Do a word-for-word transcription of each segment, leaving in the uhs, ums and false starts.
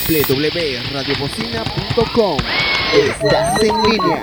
w w w punto radio bocina punto com. Estás en línea.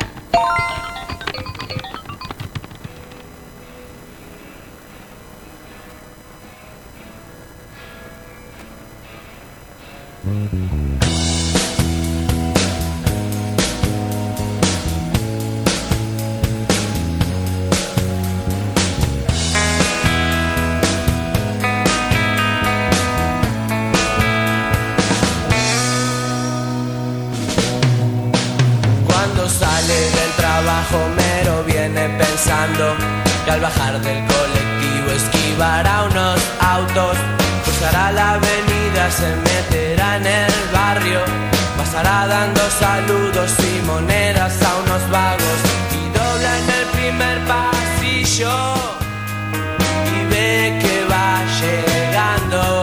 Homero viene pensando que al bajar del colectivo esquivará unos autos, cruzará la avenida, se meterá en el barrio, pasará dando saludos y monedas a unos vagos y dobla en el primer pasillo y ve que va llegando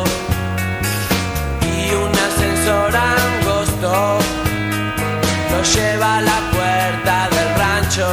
y un ascensor angosto lo lleva a la puerta del rancho.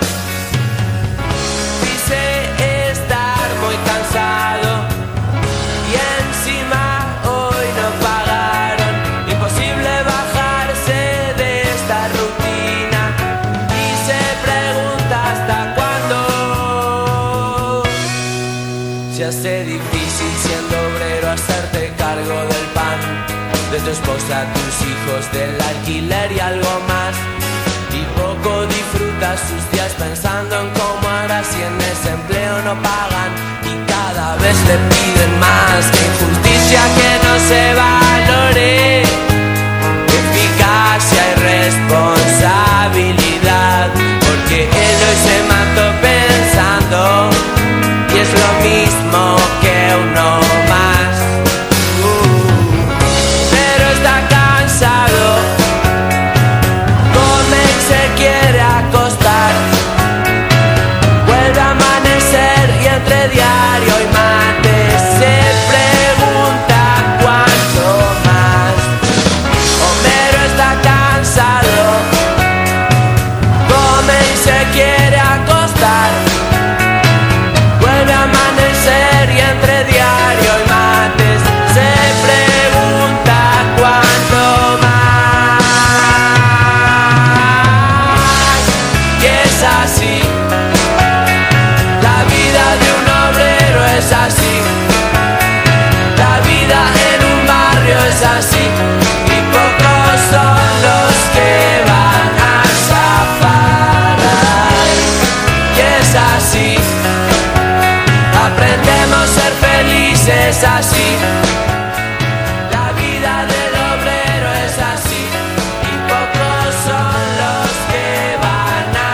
Dice estar muy cansado y encima hoy no pagaron. Imposible bajarse de esta rutina y se pregunta hasta cuándo. Se hace difícil siendo obrero hacerte cargo del pan, de tu esposa, tus hijos, del alquiler y algo más. Y poco disfruta sus días pensando en cómo hará si en ese empleo no pagan y cada vez le piden más. Que injusticia que no se valore, eficacia y responsabilidad, porque él hoy se mató pensando y es lo mismo que uno más. Uh, pero está cansado, quiere acostar, vuelve a amanecer y entre diario y mate se pregunta cuánto más. Homero está cansado, come y se quiere acostar, vuelve a amanecer y entre diario y mates se pregunta cuánto más. Es así, la vida de un obrero es así, la vida en un barrio es así, y pocos son los que van a zafar. Y es así, aprendemos a ser felices así, la vida del obrero es así, y pocos son los que van a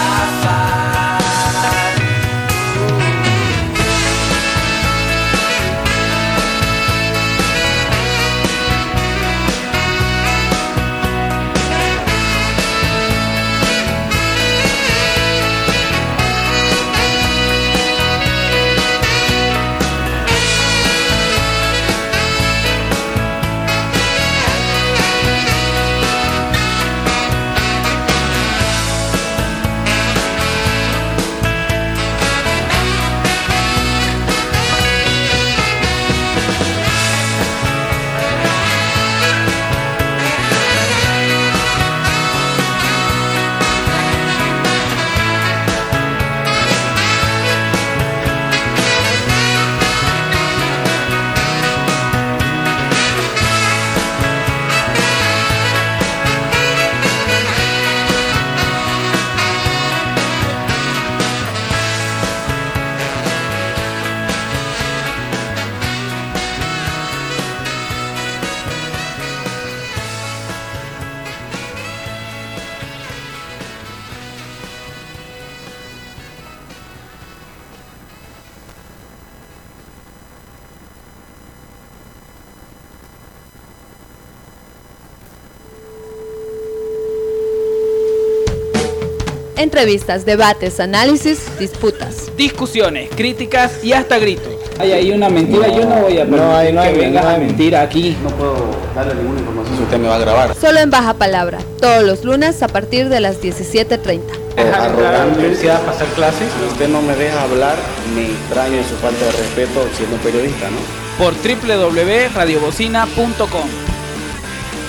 Entrevistas, debates, análisis, disputas, discusiones, críticas y hasta gritos. Hay ahí una mentira, no, yo no voy a permitir no hay, no que hay, vengas no hay. a mentir aquí. No puedo darle ninguna información si usted me va a grabar. Solo en Baja Palabra, todos los lunes a partir de las diecisiete treinta. Dejar entrar a la universidad a pasar clases. Si usted no me deja hablar, me extraño en su falta de respeto siendo periodista, ¿no? Por w w w punto radio bocina punto com.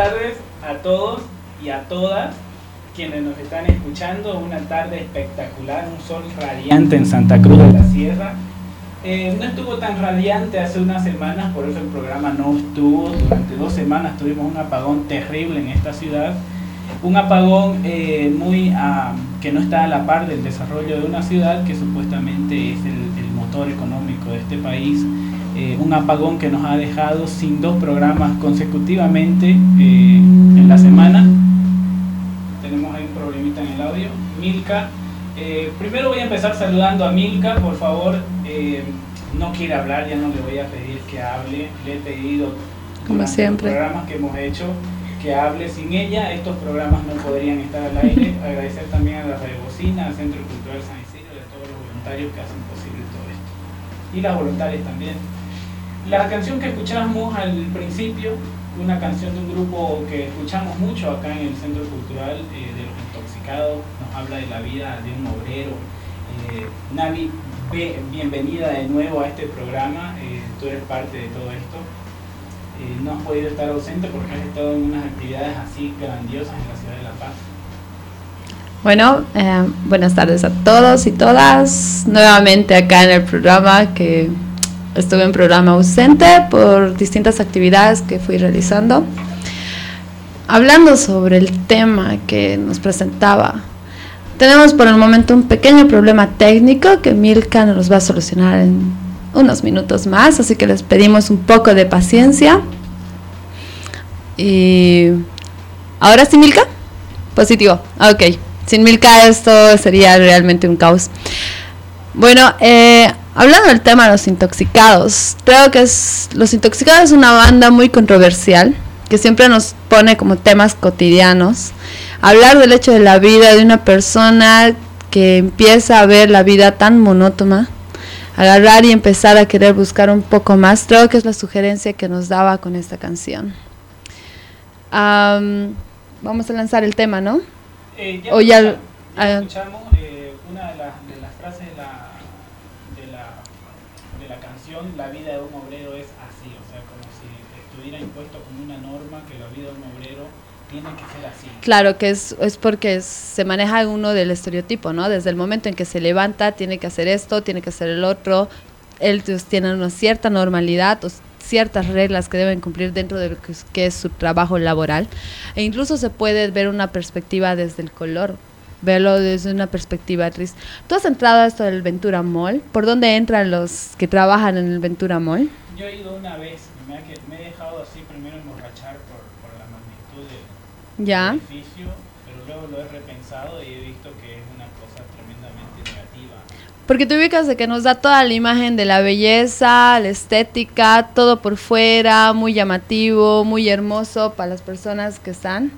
tardes a todos y a todas quienes nos están escuchando. Una tarde espectacular, un sol radiante en Santa Cruz de la Sierra. Eh, no estuvo tan radiante hace unas semanas, por eso el programa no estuvo. Durante dos semanas tuvimos un apagón terrible en esta ciudad. Un apagón eh, muy uh, que no está a la par del desarrollo de una ciudad que supuestamente es el, el motor económico de este país. Eh, un apagón que nos ha dejado sin dos programas consecutivamente eh, en la semana. Tenemos ahí un problemita en el audio. Milka, eh, primero voy a empezar saludando a Milka, por favor. Eh, no quiere hablar, ya no le voy a pedir que hable. Le he pedido como siempre los programas que hemos hecho que hable. Sin ella estos programas no podrían estar al aire. Agradecer también a la Radio Bocina, al Centro Cultural San Isidro y a todos los voluntarios que hacen posible todo esto. Y las voluntarias también. La canción que escuchamos al principio, una canción de un grupo que escuchamos mucho acá en el Centro Cultural, eh, de los Intoxicados, nos habla de la vida de un obrero. Eh, Navi, be, bienvenida de nuevo a este programa, eh, tú eres parte de todo esto. Eh, no has podido estar ausente porque has estado en unas actividades así grandiosas en la ciudad de La Paz. Bueno, eh, buenas tardes a todos y todas. Nuevamente acá en el programa, que estuve en programa ausente por distintas actividades que fui realizando. Hablando sobre el tema que nos presentaba, tenemos por el momento un pequeño problema técnico que Milka nos va a solucionar en unos minutos más, así que les pedimos un poco de paciencia. Y ahora sí, Milka, positivo, ok. Sin Milka esto sería realmente un caos. Bueno, eh, hablando del tema de Los Intoxicados, creo que es, Los Intoxicados es una banda muy controversial que siempre nos pone como temas cotidianos. Hablar del hecho de la vida de una persona que empieza a ver la vida tan monótona, agarrar y empezar a querer buscar un poco más, creo que es la sugerencia que nos daba con esta canción. Um, vamos a lanzar el tema, ¿no? Eh, ya o ya, escuchamos, ya uh, escuchamos eh, una de las, de las frases de la, de, la, de la canción, la vida de un obrero es así, o sea, como si estuviera impuesto como una norma que la vida de un obrero tiene que ser así. Claro, que es, es porque es, se maneja uno del estereotipo, ¿no? Desde el momento en que se levanta, tiene que hacer esto, tiene que hacer el otro, ellos tienen una cierta normalidad, o ciertas reglas que deben cumplir dentro de lo que es, que es su trabajo laboral, e incluso se puede ver una perspectiva desde el color, verlo desde una perspectiva triste. ¿Tú has entrado a esto del Ventura Mall? ¿Por dónde entran los que trabajan en el Ventura Mall? Yo he ido una vez, me, ha, me he dejado así primero emborrachar por, por la magnitud del, ¿Ya? del edificio, pero luego lo he repensado y he visto que es una cosa tremendamente negativa. Porque te ubicas de que nos da toda la imagen de la belleza, la estética, todo por fuera, muy llamativo, muy hermoso para las personas que están.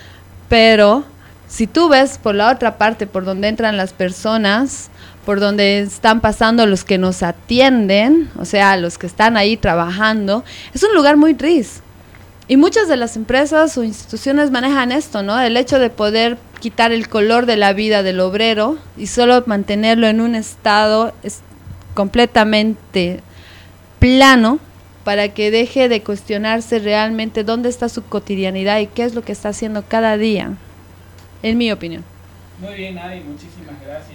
Pero si tú ves por la otra parte, por donde entran las personas, por donde están pasando los que nos atienden, o sea, los que están ahí trabajando, es un lugar muy gris. Y muchas de las empresas o instituciones manejan esto, ¿no? El hecho de poder quitar el color de la vida del obrero y solo mantenerlo en un estado es completamente plano para que deje de cuestionarse realmente dónde está su cotidianidad y qué es lo que está haciendo cada día, en mi opinión. Muy bien, Ari, muchísimas gracias.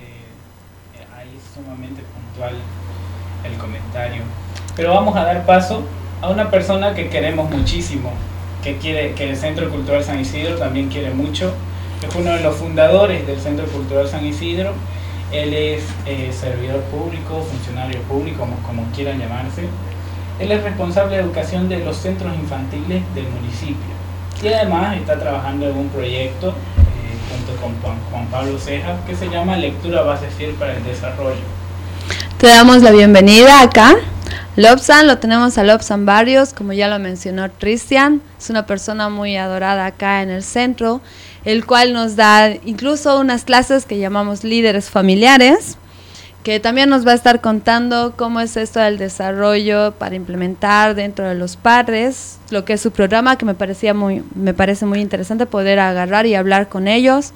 Este, ahí es sumamente puntual el comentario. Pero vamos a dar paso a una persona que queremos muchísimo, que quiere, que el Centro Cultural San Isidro también quiere mucho. Es uno de los fundadores del Centro Cultural San Isidro. Él es eh, servidor público, funcionario público, como, como quieran llamarse. Él es responsable de educación de los centros infantiles del municipio. Y además está trabajando en un proyecto eh, junto con Juan, Juan Pablo Cejas que se llama Lectura Base Fiel para el Desarrollo. Te damos la bienvenida acá. Lobsan, lo tenemos a Lobsan Barrios, como ya lo mencionó Cristian, es una persona muy adorada acá en el centro, el cual nos da incluso unas clases que llamamos líderes familiares, que también nos va a estar contando cómo es esto del desarrollo para implementar dentro de los padres, lo que es su programa, que me parecía muy, me parece muy interesante poder agarrar y hablar con ellos.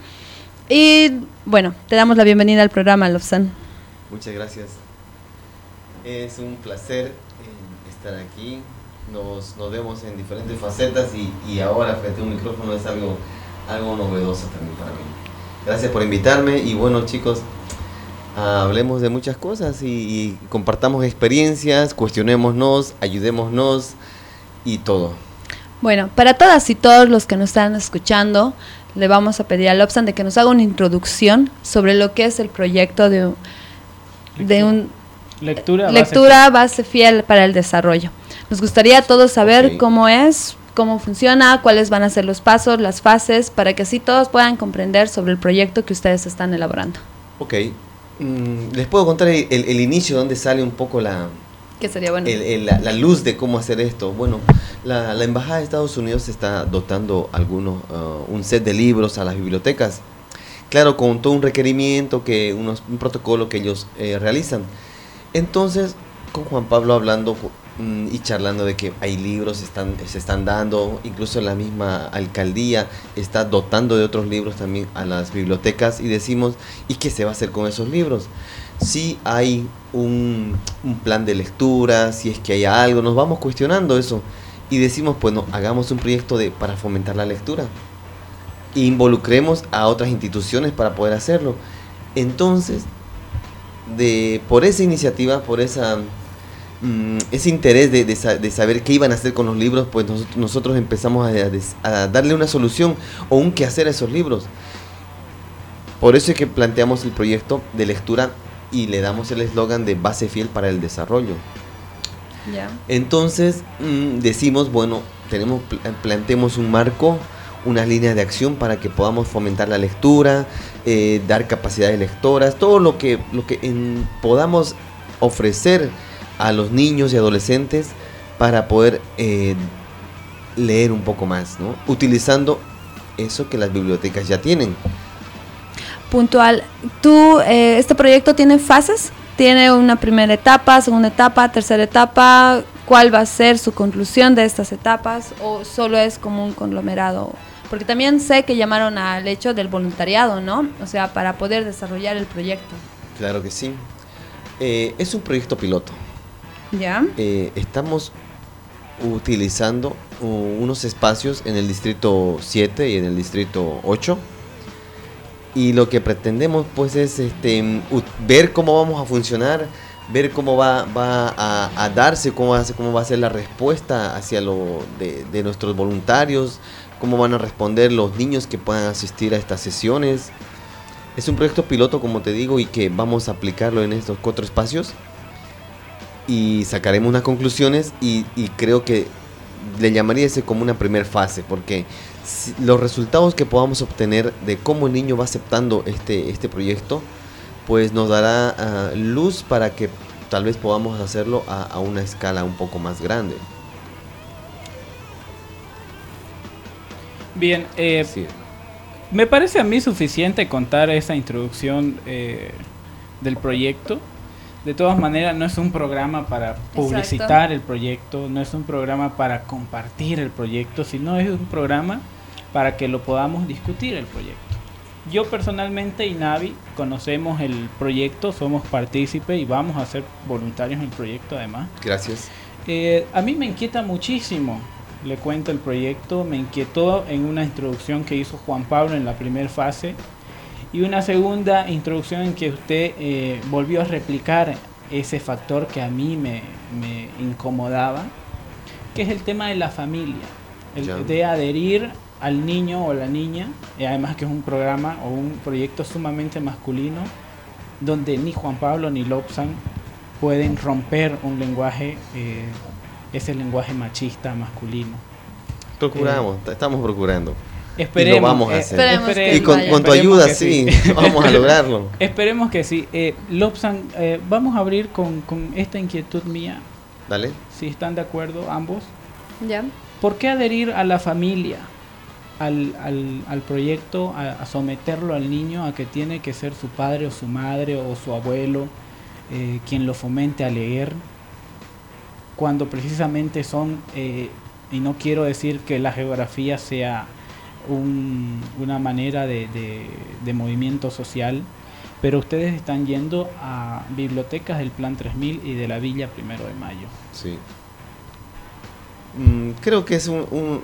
Y bueno, te damos la bienvenida al programa, Lobsan. Muchas gracias. Es un placer eh, estar aquí nos, nos vemos en diferentes facetas y, y ahora frente a un micrófono es algo, algo novedoso también para mí. Gracias por invitarme y bueno, chicos, hablemos de muchas cosas y, y compartamos experiencias, cuestionémonos, ayudémonos y todo. Bueno, para todas y todos los que nos están escuchando, le vamos a pedir a Lobsan de que nos haga una introducción sobre lo que es el proyecto de, de un Lectura, lectura base fiel para el desarrollo. Nos gustaría a todos saber Okay. cómo es, cómo funciona, cuáles van a ser los pasos, las fases, para que así todos puedan comprender sobre el proyecto que ustedes están elaborando. Ok, mm, les puedo contar el, el, el inicio donde sale un poco la, Que sería bueno. el, el, la, la luz de cómo hacer esto. Bueno, la, la Embajada de Estados Unidos está dotando algunos, uh, un set de libros a las bibliotecas. Claro, con todo un requerimiento, que unos, un protocolo que ellos eh, realizan. Entonces, con Juan Pablo hablando mm, y charlando de que hay libros, están, se están dando, incluso la misma alcaldía está dotando de otros libros también a las bibliotecas y decimos, ¿y qué se va a hacer con esos libros? Si hay un, un plan de lectura, si es que hay algo, nos vamos cuestionando eso y decimos, pues no, hagamos un proyecto de, para fomentar la lectura e involucremos a otras instituciones para poder hacerlo. Entonces, de por esa iniciativa, por esa mm, ese interés de, de, de saber qué iban a hacer con los libros, pues nos, nosotros empezamos a, a darle una solución o un qué hacer a esos libros. Por eso es que planteamos el proyecto de lectura y le damos el eslogan de base fiel para el desarrollo. Ya. Entonces mmm, decimos, bueno, tenemos planteemos un marco, unas líneas de acción para que podamos fomentar la lectura, eh, dar capacidades lectoras, todo lo que, lo que en, podamos ofrecer a los niños y adolescentes para poder eh, leer un poco más, ¿no? Utilizando eso que las bibliotecas ya tienen. Puntual, ¿tú, eh, este proyecto tiene fases? ¿Tiene una primera etapa, segunda etapa, tercera etapa? ¿Cuál va a ser su conclusión de estas etapas? ¿O solo es como un conglomerado? Porque también sé que llamaron al hecho del voluntariado, ¿no? O sea, para poder desarrollar el proyecto. Claro que sí. Eh, es un proyecto piloto. ¿Ya? Eh, estamos utilizando uh, unos espacios en el distrito siete y en el distrito ocho. Y lo que pretendemos pues es este, uh, ver cómo vamos a funcionar, ver cómo va, va a, a darse, cómo va a, ser, cómo va a ser la respuesta hacia lo de, de nuestros voluntarios, cómo van a responder los niños que puedan asistir a estas sesiones. Es un proyecto piloto, como te digo, y que vamos a aplicarlo en estos cuatro espacios y sacaremos unas conclusiones y, y creo que le llamaría ese como una primera fase, porque si los resultados que podamos obtener de cómo el niño va aceptando este, este proyecto, pues nos dará uh, luz para que tal vez podamos hacerlo a, a una escala un poco más grande. Bien, eh, Sí. me parece a mí suficiente contar esa introducción eh, del proyecto. De todas maneras, no es un programa para publicitar Exacto. el proyecto, no es un programa para compartir el proyecto, sino es un programa para que lo podamos discutir el proyecto. Yo personalmente y Navi conocemos el proyecto, somos partícipes y vamos a ser voluntarios en el proyecto además. Gracias. Eh, a mí me inquieta muchísimo, le cuento el proyecto, me inquietó en una introducción que hizo Juan Pablo en la primera fase y una segunda introducción en que usted eh, volvió a replicar ese factor que a mí me, me incomodaba, que es el tema de la familia, el, Ya. de adherir al niño o la niña, y además que es un programa o un proyecto sumamente masculino, donde ni Juan Pablo ni Lobsan pueden romper un lenguaje, eh, ese lenguaje machista masculino. Procuramos, eh, estamos procurando. Esperemos, y lo vamos a eh, hacer. Esperemos que Y con, vaya. con tu Esperemos ayuda, que sí, sí. vamos a lograrlo. Esperemos que sí. Eh, Lobsan, eh, vamos a abrir con, con esta inquietud mía, Dale. si están de acuerdo ambos. ¿Ya? ¿Por qué adherir a la familia, al, al, al proyecto, a, a someterlo al niño a que tiene que ser su padre o su madre o su abuelo eh, quien lo fomente a leer, cuando precisamente son, eh, y no quiero decir que la geografía sea un, una manera de, de, de movimiento social, pero ustedes están yendo a bibliotecas del Plan tres mil y de la Villa Primero de Mayo? Sí. Mm, creo que es un, un...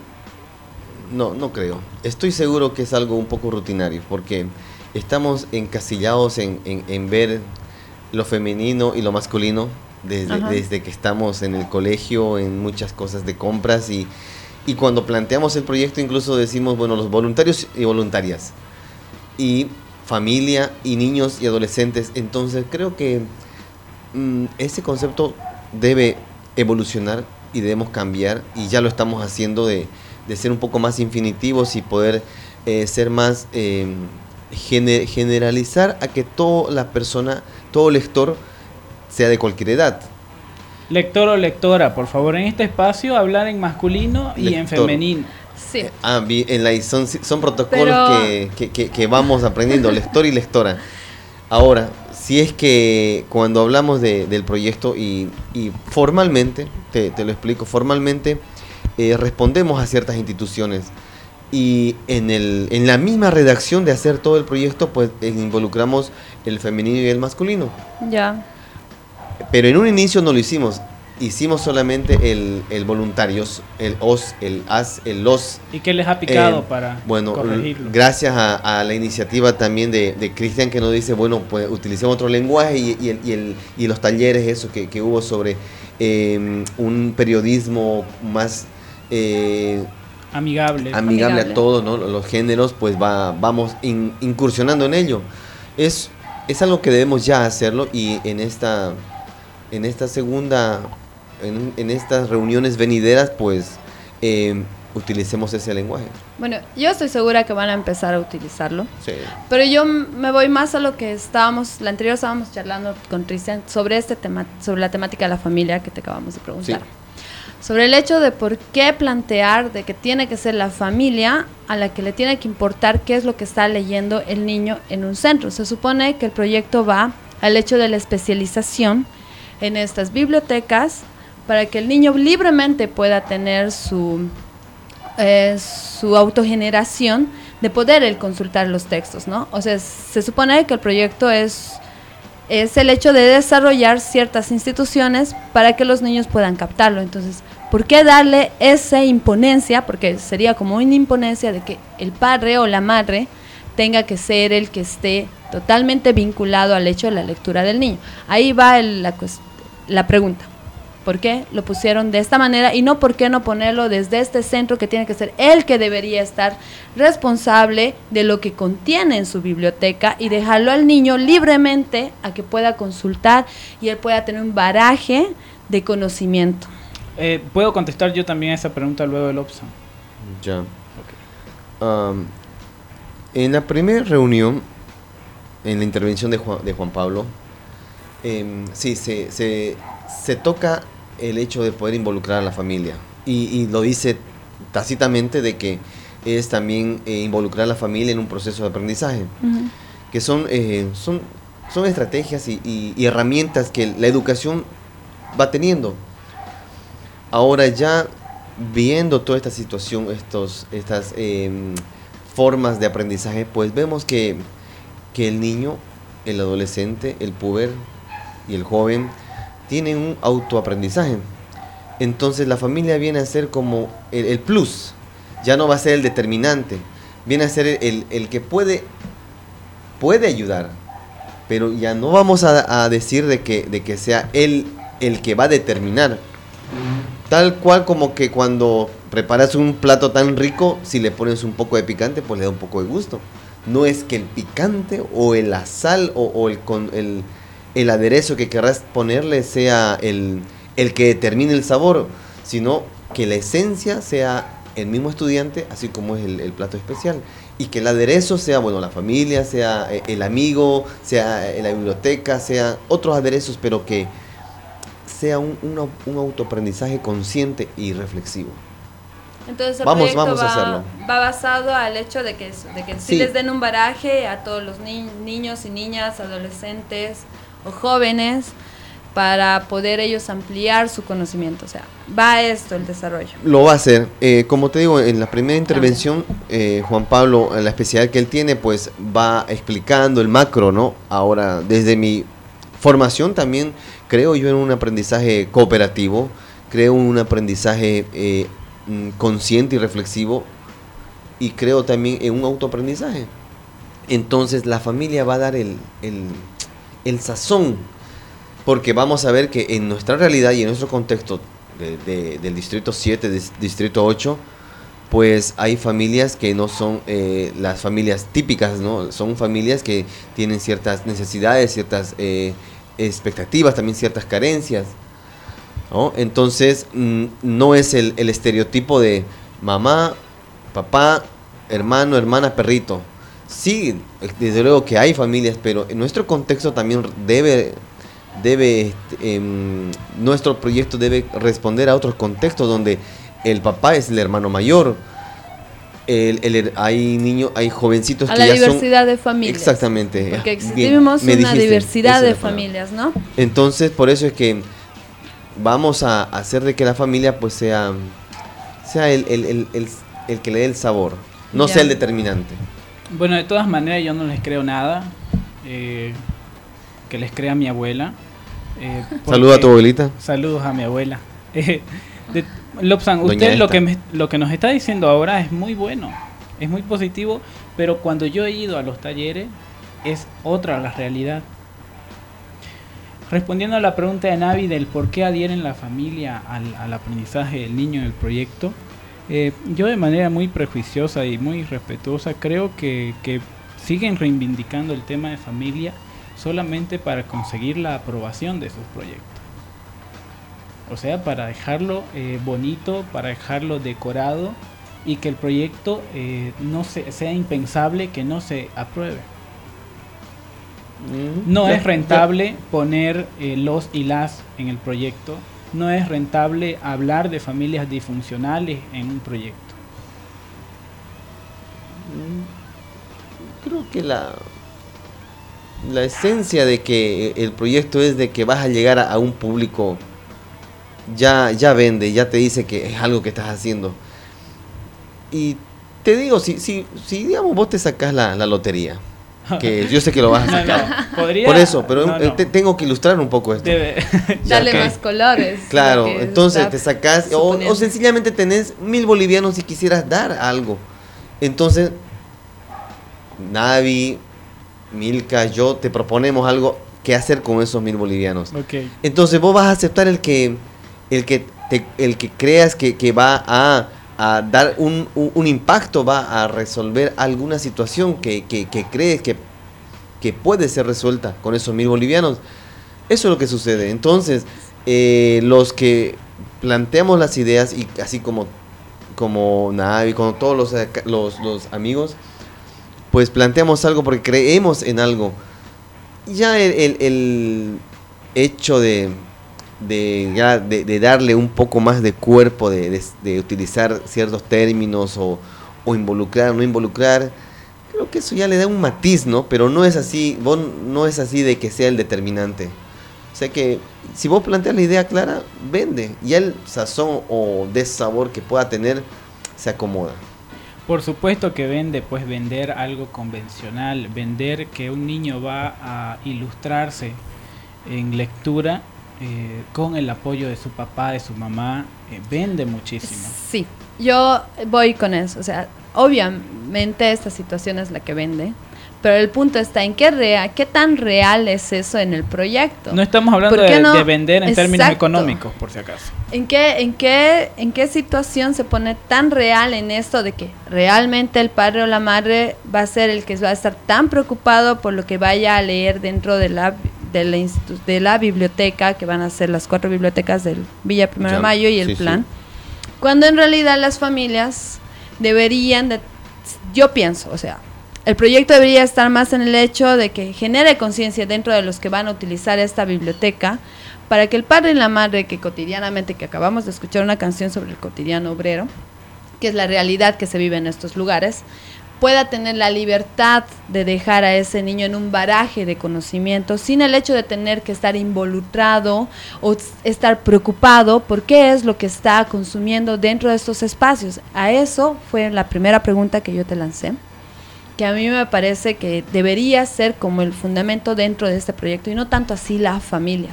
No, no creo. Estoy seguro que es algo un poco rutinario, porque estamos encasillados en, en, en ver lo femenino y lo masculino desde, desde que estamos en el colegio, en muchas cosas de compras, y, y cuando planteamos el proyecto incluso decimos, bueno, los voluntarios y voluntarias, y familia y niños y adolescentes. Entonces creo que mm, ese concepto debe evolucionar y debemos cambiar, y ya lo estamos haciendo, de, de ser un poco más infinitivos y poder eh, ser más, eh, gener, generalizar a que toda la persona, todo lector sea de cualquier edad. Lector o lectora, por favor, en este espacio hablar en masculino y Lector. en femenino. Sí. Ah, vi- en la, son, son protocolos Pero- que, que, que, que vamos aprendiendo, lector y lectora. Ahora, si es que cuando hablamos de, del proyecto y, y formalmente, te, te lo explico, formalmente eh, respondemos a ciertas instituciones, y en, el, en la misma redacción de hacer todo el proyecto, pues eh, involucramos el femenino y el masculino. Ya. Pero en un inicio no lo hicimos, hicimos solamente el, el voluntarios, el os, el as, el los. ¿Y qué les ha picado Eh, para Bueno, corregirlo? gracias a, a la iniciativa también de, de Cristian, que nos dice, bueno, pues utilicemos otro lenguaje, y, y, el, y, el, y los talleres eso que, que hubo sobre eh, un periodismo más eh, Amigable. amigable, Amigable. a todos, ¿no? Los géneros, pues va, vamos in- incursionando en ello. Es, es algo que debemos ya hacerlo, y en esta, en esta segunda, en, en estas reuniones venideras, pues eh, utilicemos ese lenguaje. Bueno, yo estoy segura que van a empezar a utilizarlo. Sí. Pero yo m- me voy más a lo que estábamos, la anterior estábamos charlando con Cristian sobre este tema, sobre la temática de la familia que te acabamos de preguntar. Sí. Sobre el hecho de por qué plantear de que tiene que ser la familia a la que le tiene que importar qué es lo que está leyendo el niño en un centro. Se supone que el proyecto va al hecho de la especialización en estas bibliotecas para que el niño libremente pueda tener su, eh, su autogeneración de poder el consultar los textos, ¿no? O sea, se supone que el proyecto es, es el hecho de desarrollar ciertas instituciones para que los niños puedan captarlo. Entonces, ¿por qué darle esa imponencia? Porque sería como una imponencia de que el padre o la madre tenga que ser el que esté totalmente vinculado al hecho de la lectura del niño. Ahí va el- la, cuest- la pregunta. ¿Por qué lo pusieron de esta manera? Y no por qué no ponerlo desde este centro, que tiene que ser el que debería estar responsable de lo que contiene en su biblioteca, y dejarlo al niño libremente a que pueda consultar y él pueda tener un baraje de conocimiento. Eh, ¿Puedo contestar yo también a esa pregunta luego del Opsan? Ya. Um, en la primera reunión, en la intervención de Juan, de Juan Pablo, em, sí, se, se, se toca el hecho de poder involucrar a la familia. Y, y lo dice tácitamente, de que es también eh, involucrar a la familia en un proceso de aprendizaje. Ujú. Que son, eh, son, son estrategias y, y- y herramientas que la educación va teniendo. Ahora ya viendo toda esta situación, estos, estas em, formas de aprendizaje, pues vemos que, que el niño, el adolescente, el puber y el joven tienen un autoaprendizaje. Entonces la familia viene a ser como el, el plus, ya no va a ser el determinante, viene a ser el, el, el que puede, puede ayudar, pero ya no vamos a, a decir de que, de que sea él el que va a determinar. Tal cual como que cuando preparas un plato tan rico, si le pones un poco de picante, pues le da un poco de gusto. No es que el picante o el la sal o, o el, con, el, el aderezo que querrás ponerle sea el, el que determine el sabor, sino que la esencia sea el mismo estudiante, así como es el, el plato especial. Y que el aderezo sea, bueno, la familia, sea eh, el amigo, sea eh, la biblioteca, sea otros aderezos, pero que sea un, un, un autoaprendizaje consciente y reflexivo. Entonces el Vamos, proyecto vamos a va, hacerlo. va basado al hecho de que, de que sí Sí. les den un baraje a todos los ni- niños y niñas, adolescentes o jóvenes, para poder ellos ampliar su conocimiento. O sea, va a esto el desarrollo. Lo va a hacer. Eh, como te digo, en la primera intervención, eh, Juan Pablo, en la especialidad que él tiene, pues va explicando el macro, ¿no? Ahora, desde mi formación también creo yo en un aprendizaje cooperativo. creo un aprendizaje eh, mm, consciente y reflexivo, y creo también en un autoaprendizaje. Entonces la familia va a dar el, el, el sazón, porque vamos a ver que en nuestra realidad y en nuestro contexto de, de, del distrito siete, del distrito ocho, pues hay familias que no son eh, las familias típicas, ¿no? Son familias que tienen ciertas necesidades, ciertas eh, expectativas, también ciertas carencias, ¿no? Entonces mm, no es el, el estereotipo de mamá, papá, hermano, hermana, perrito. Sí, desde luego que hay familias, pero en nuestro contexto también debe, debe este, eh, nuestro proyecto debe responder a otros contextos donde el papá es el hermano mayor. El, el, hay niños, hay jovencitos a que la ya diversidad son, de familias. Exactamente. Porque Bien, vivimos me una dijiste, diversidad esa de es la palabra. familias, ¿no? Entonces, por eso es que vamos a hacer de que la familia pues sea, sea el, el, el, el, el que le dé el sabor, no Ya. sea el determinante. Bueno, de todas maneras yo no les creo nada. Eh, que les crea mi abuela. Eh, Saluda a tu porque- abuelita. Saludos a mi abuela. Eh, de- Lobsan, Doña usted lo esta. que, me, lo que nos está diciendo ahora es muy bueno, es muy positivo, pero cuando yo he ido a los talleres es otra la realidad. Respondiendo a la pregunta de Navi del por qué adhieren la familia al, al aprendizaje del niño en el proyecto, eh, yo de manera muy prejuiciosa y muy respetuosa creo que, que siguen reivindicando el tema de familia solamente para conseguir la aprobación de sus proyectos. O sea, para dejarlo eh, bonito, para dejarlo decorado y que el proyecto eh, no se, sea impensable que no se apruebe. No Ya, es rentable poner eh, los y las en el proyecto. No es rentable hablar de familias disfuncionales en un proyecto. Creo que la la esencia de que el proyecto es de que vas a llegar a, a un público ya ya vende, ya te dice que es algo que estás haciendo. Y te digo, si si si digamos vos te sacás la, la lotería, que yo sé que lo vas a No, sacar. no, podría- Por eso, pero no, eh, no. te- tengo que ilustrar un poco esto. Debe- Darle Ok. más colores. Claro, lo que entonces está te sacas, o, suponiendo. o sencillamente tenés mil bolivianos si quisieras dar algo. Entonces, Navi, Milka, yo te proponemos algo que hacer con esos mil bolivianos. Ok. Entonces vos vas a aceptar el que, el que, te- el que creas que, que va a, a dar un, un- un impacto, va a resolver alguna situación que, que, que crees que, que puede ser resuelta con esos mil bolivianos. Eso es lo que sucede. Entonces, eh, los que planteamos las ideas, y así como, como Navi, como todos los, acá- los, los amigos, pues planteamos algo porque creemos en algo. Ya el, el- el hecho de, de, ya de, de darle un poco más de cuerpo, de, de- de utilizar ciertos términos o, o involucrar o no involucrar, creo que eso ya le da un matiz, ¿no? Pero no es así, vos no es así de que sea el determinante. O sea que si vos planteas la idea clara, vende. Y el sazón o desabor que pueda tener se acomoda. Por supuesto que vende, pues vender algo convencional, vender que un niño va a ilustrarse en lectura eh, con el apoyo de su papá, de su mamá, eh, vende muchísimo. Sí, yo voy con eso. O sea, obviamente esta situación es la que vende, pero el punto está en qué real, qué tan real es eso en el proyecto. No estamos hablando ¿Por qué de, no? de vender en términos Exacto. económicos, por si acaso. ¿En qué, en, qué, ¿En qué situación se pone tan real en esto de que realmente el padre o la madre va a ser el que va a estar tan preocupado por lo que vaya a leer dentro de la, de la, institu- de la biblioteca, que van a ser las cuatro bibliotecas del Villa Primero de Ya, Mayo y el sí, sí. plan? Cuando en realidad las familias deberían de, yo pienso, o sea, el proyecto debería estar más en el hecho de que genere conciencia dentro de los que van a utilizar esta biblioteca, para que el padre y la madre que cotidianamente, que acabamos de escuchar una canción sobre el cotidiano obrero, que es la realidad que se vive en estos lugares, pueda tener la libertad de dejar a ese niño en un baraje de conocimiento sin el hecho de tener que estar involucrado o s- estar preocupado por qué es lo que está consumiendo dentro de estos espacios. A eso fue la primera pregunta que yo te lancé, que a mí me parece que debería ser como el fundamento dentro de este proyecto y no tanto así la familia,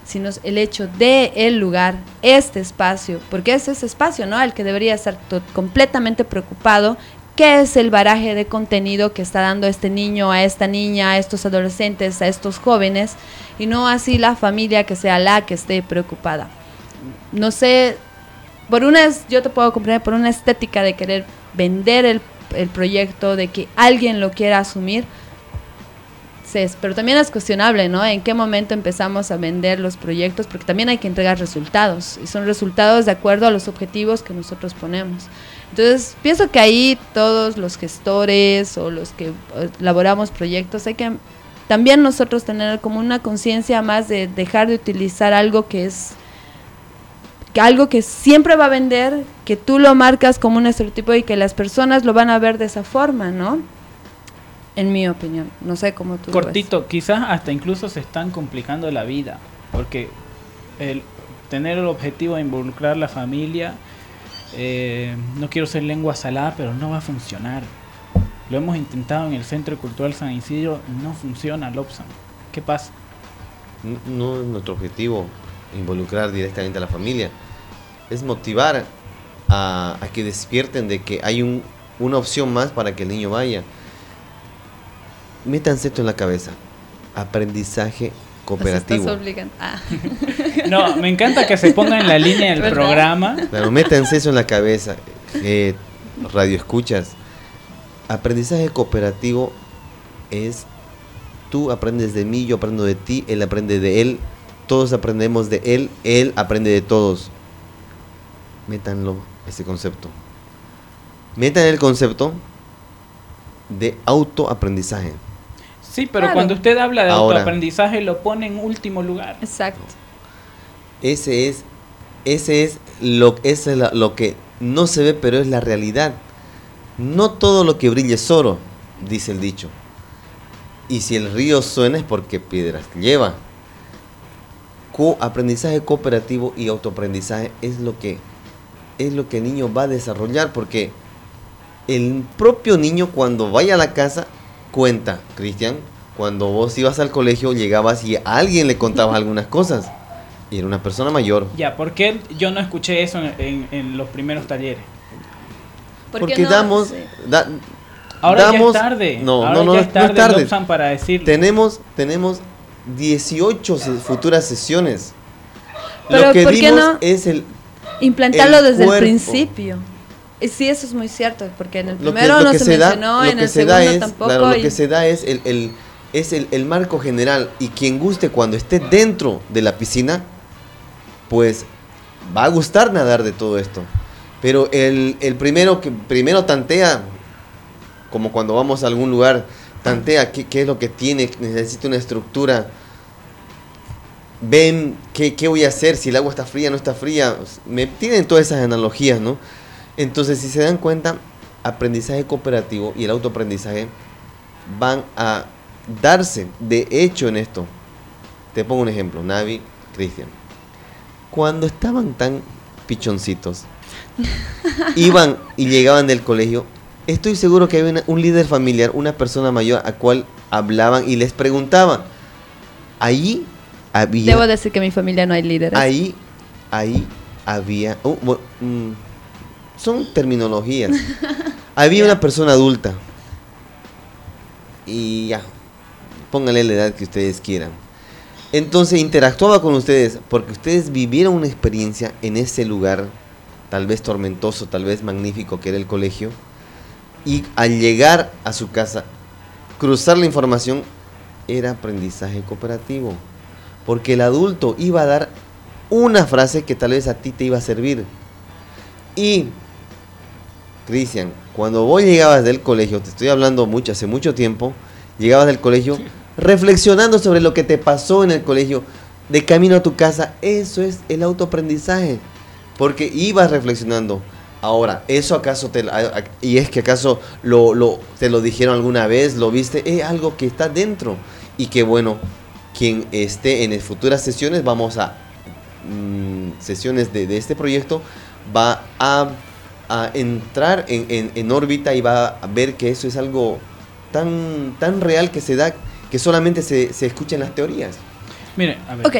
sino el hecho de el lugar, este espacio, porque es ese espacio, ¿no?, el que debería estar to- completamente preocupado. ¿Qué es el baraje de contenido que está dando este niño, a esta niña, a estos adolescentes, a estos jóvenes? Y no así la familia que sea la que esté preocupada. No sé, por una, yo te puedo comprender, por una estética de querer vender el, el proyecto, de que alguien lo quiera asumir, sí, pero también es cuestionable, ¿no? En qué momento empezamos a vender los proyectos, porque también hay que entregar resultados, y son resultados de acuerdo a los objetivos que nosotros ponemos. Entonces, pienso que ahí todos los gestores o los que elaboramos proyectos, hay que también nosotros tener como una conciencia más de dejar de utilizar algo que es, que algo que siempre va a vender, que tú lo marcas como un estereotipo y que las personas lo van a ver de esa forma, ¿no? En mi opinión, no sé cómo tú Cortito, lo ves. quizás hasta incluso se están complicando la vida, porque el tener el objetivo de involucrar a la familia, eh, no quiero ser lengua salada, pero no va a funcionar. Lo hemos intentado en el Centro Cultural San Isidro, no funciona, Lobsan. ¿Qué pasa? No es nuestro objetivo involucrar directamente a la familia, es motivar a, a que despierten de que hay un, una opción más para que el niño vaya. Métanse esto en la cabeza, aprendizaje cooperativo. Nos estás obligando. Ah. No, me encanta que se ponga en la línea del ¿Verdad? programa. Claro, métanse eso en la cabeza, eh, radio escuchas. Aprendizaje cooperativo es tú aprendes de mí, yo aprendo de ti, él aprende de él, todos aprendemos de él, él aprende de todos. Métanlo, ese concepto. Metan el concepto de autoaprendizaje. Sí, pero Claro. cuando usted habla de Ahora. autoaprendizaje lo pone en último lugar. Exacto. Ese es, ese es lo, ese es la- lo que no se ve, pero es la realidad. No todo lo que brille es oro, dice el dicho. Y si el río suena es porque piedras lleva. Co- aprendizaje cooperativo y autoaprendizaje es lo que es lo que el niño va a desarrollar, porque el propio niño cuando vaya a la casa cuenta, Cristian, cuando vos ibas al colegio llegabas y a alguien le contabas algunas cosas y era una persona mayor. Ya, ¿por qué yo no escuché eso en, en- en los primeros talleres? ¿Por qué Porque no? damos, Sí. da- Ahora damos, ya es tarde. No, Ahora no, no, ya no es tarde, es tarde. Lobsan, para decirlo. Tenemos, tenemos dieciocho se- futuras sesiones. Pero Lo que ¿por qué dimos no? es el Implantarlo el desde cuerpo. el principio. Y sí, eso es muy cierto, porque en el lo que, primero lo no que se, se da, mencionó, lo en que el se segundo da es, tampoco. claro, lo y- que se da es el, el es el, el marco general, y quien guste cuando esté dentro de la piscina, pues va a gustar nadar de todo esto. Pero el, el primero que primero tantea, como cuando vamos a algún lugar, tantea qué, qué es lo que tiene, necesita una estructura. Ven qué, qué voy a hacer, si el agua está fría, no está fría. Me tienen todas esas analogías, ¿no? Entonces, si se dan cuenta, aprendizaje cooperativo y el autoaprendizaje van a darse de hecho en esto. Te pongo un ejemplo, Navi, Cristian. Cuando estaban tan pichoncitos, iban y llegaban del colegio, estoy seguro que había una- un líder familiar, una persona mayor a cual hablaban y les preguntaban. Ahí había... Debo decir que en mi familia no hay líderes. Ahí, ahí había... oh, bu- mm, son terminologías. Había una persona adulta. Y ya, pónganle la edad que ustedes quieran. Entonces interactuaba con ustedes porque ustedes vivieron una experiencia en ese lugar, tal vez tormentoso, tal vez magnífico que era el colegio. Y al llegar a su casa, cruzar la información era aprendizaje cooperativo. Porque el adulto iba a dar una frase que tal vez a ti te iba a servir. Y, Cristian, cuando vos llegabas del colegio, te estoy hablando mucho, hace mucho tiempo, llegabas del colegio reflexionando sobre lo que te pasó en el colegio, de camino a tu casa, eso es el autoaprendizaje. Porque ibas reflexionando. Ahora, ¿eso acaso te, a- a- y es que acaso lo, lo, te lo dijeron alguna vez, lo viste? Es algo que está dentro. Y que bueno, quien esté en futuras sesiones, vamos a mm, sesiones de, de este proyecto, va a, a entrar en, en, en órbita y va a ver que eso es algo tan, tan real que se da, que solamente se, se escucha en las teorías. Mire, a ver. Ok,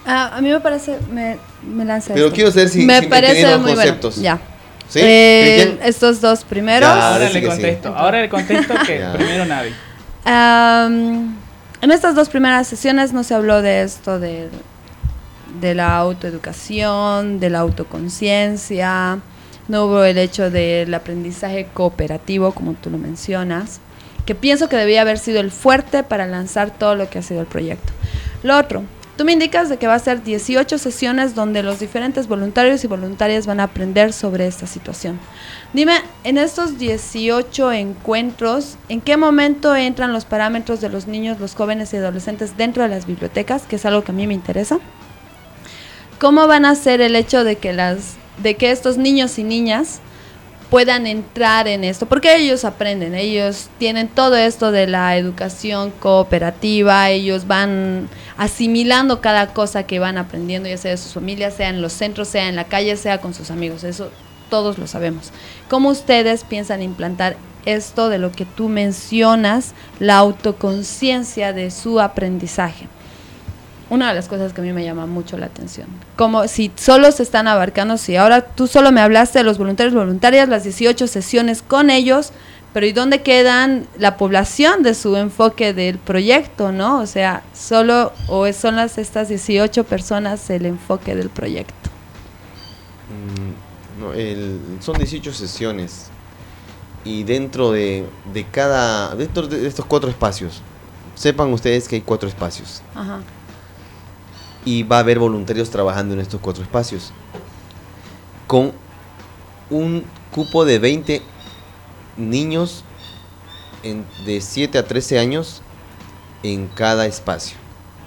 Ah, a mí me parece, me, me lanza Pero esto. quiero saber si, me si parece entienden muy los conceptos. bueno. Ya. ¿Sí? Eh, ¿Cristian? estos dos primeros. Ya. Ahora sí le que sí. contesto. Ahora le contesto que Ya. primero Navi. Am, en estas dos primeras sesiones no se habló de esto de, de la autoeducación, de la autoconciencia, no hubo el hecho del aprendizaje cooperativo, como tú lo mencionas, que pienso que debía haber sido el fuerte para lanzar todo lo que ha sido el proyecto. Lo otro, tú me indicas de que va a ser dieciocho sesiones donde los diferentes voluntarios y voluntarias van a aprender sobre esta situación. Dime, en estos dieciocho encuentros, ¿en qué momento entran los parámetros de los niños, los jóvenes y adolescentes dentro de las bibliotecas? Que es algo que a mí me interesa. ¿Cómo van a ser el hecho de que, las, de que estos niños y niñas puedan entrar en esto? Porque ellos aprenden, ellos tienen todo esto de la educación cooperativa, ellos van asimilando cada cosa que van aprendiendo, ya sea de sus familias, sea en los centros, sea en la calle, sea con sus amigos, eso todos lo sabemos. ¿Cómo ustedes piensan implantar esto de lo que tú mencionas, la autoconciencia de su aprendizaje? Una de las cosas que a mí me llama mucho la atención, como si solo se están abarcando, si ahora tú solo me hablaste de los voluntarios y voluntarias, las dieciocho sesiones con ellos, pero ¿y dónde quedan la población de su enfoque del proyecto, no? O sea, solo o son las estas dieciocho personas el enfoque del proyecto. Mm, no, el, son dieciocho sesiones y dentro de, de cada, dentro de estos cuatro espacios, sepan ustedes que hay cuatro espacios. Ajá. Y va a haber voluntarios trabajando en estos cuatro espacios con un cupo de veinte niños en, de siete a trece años en cada espacio.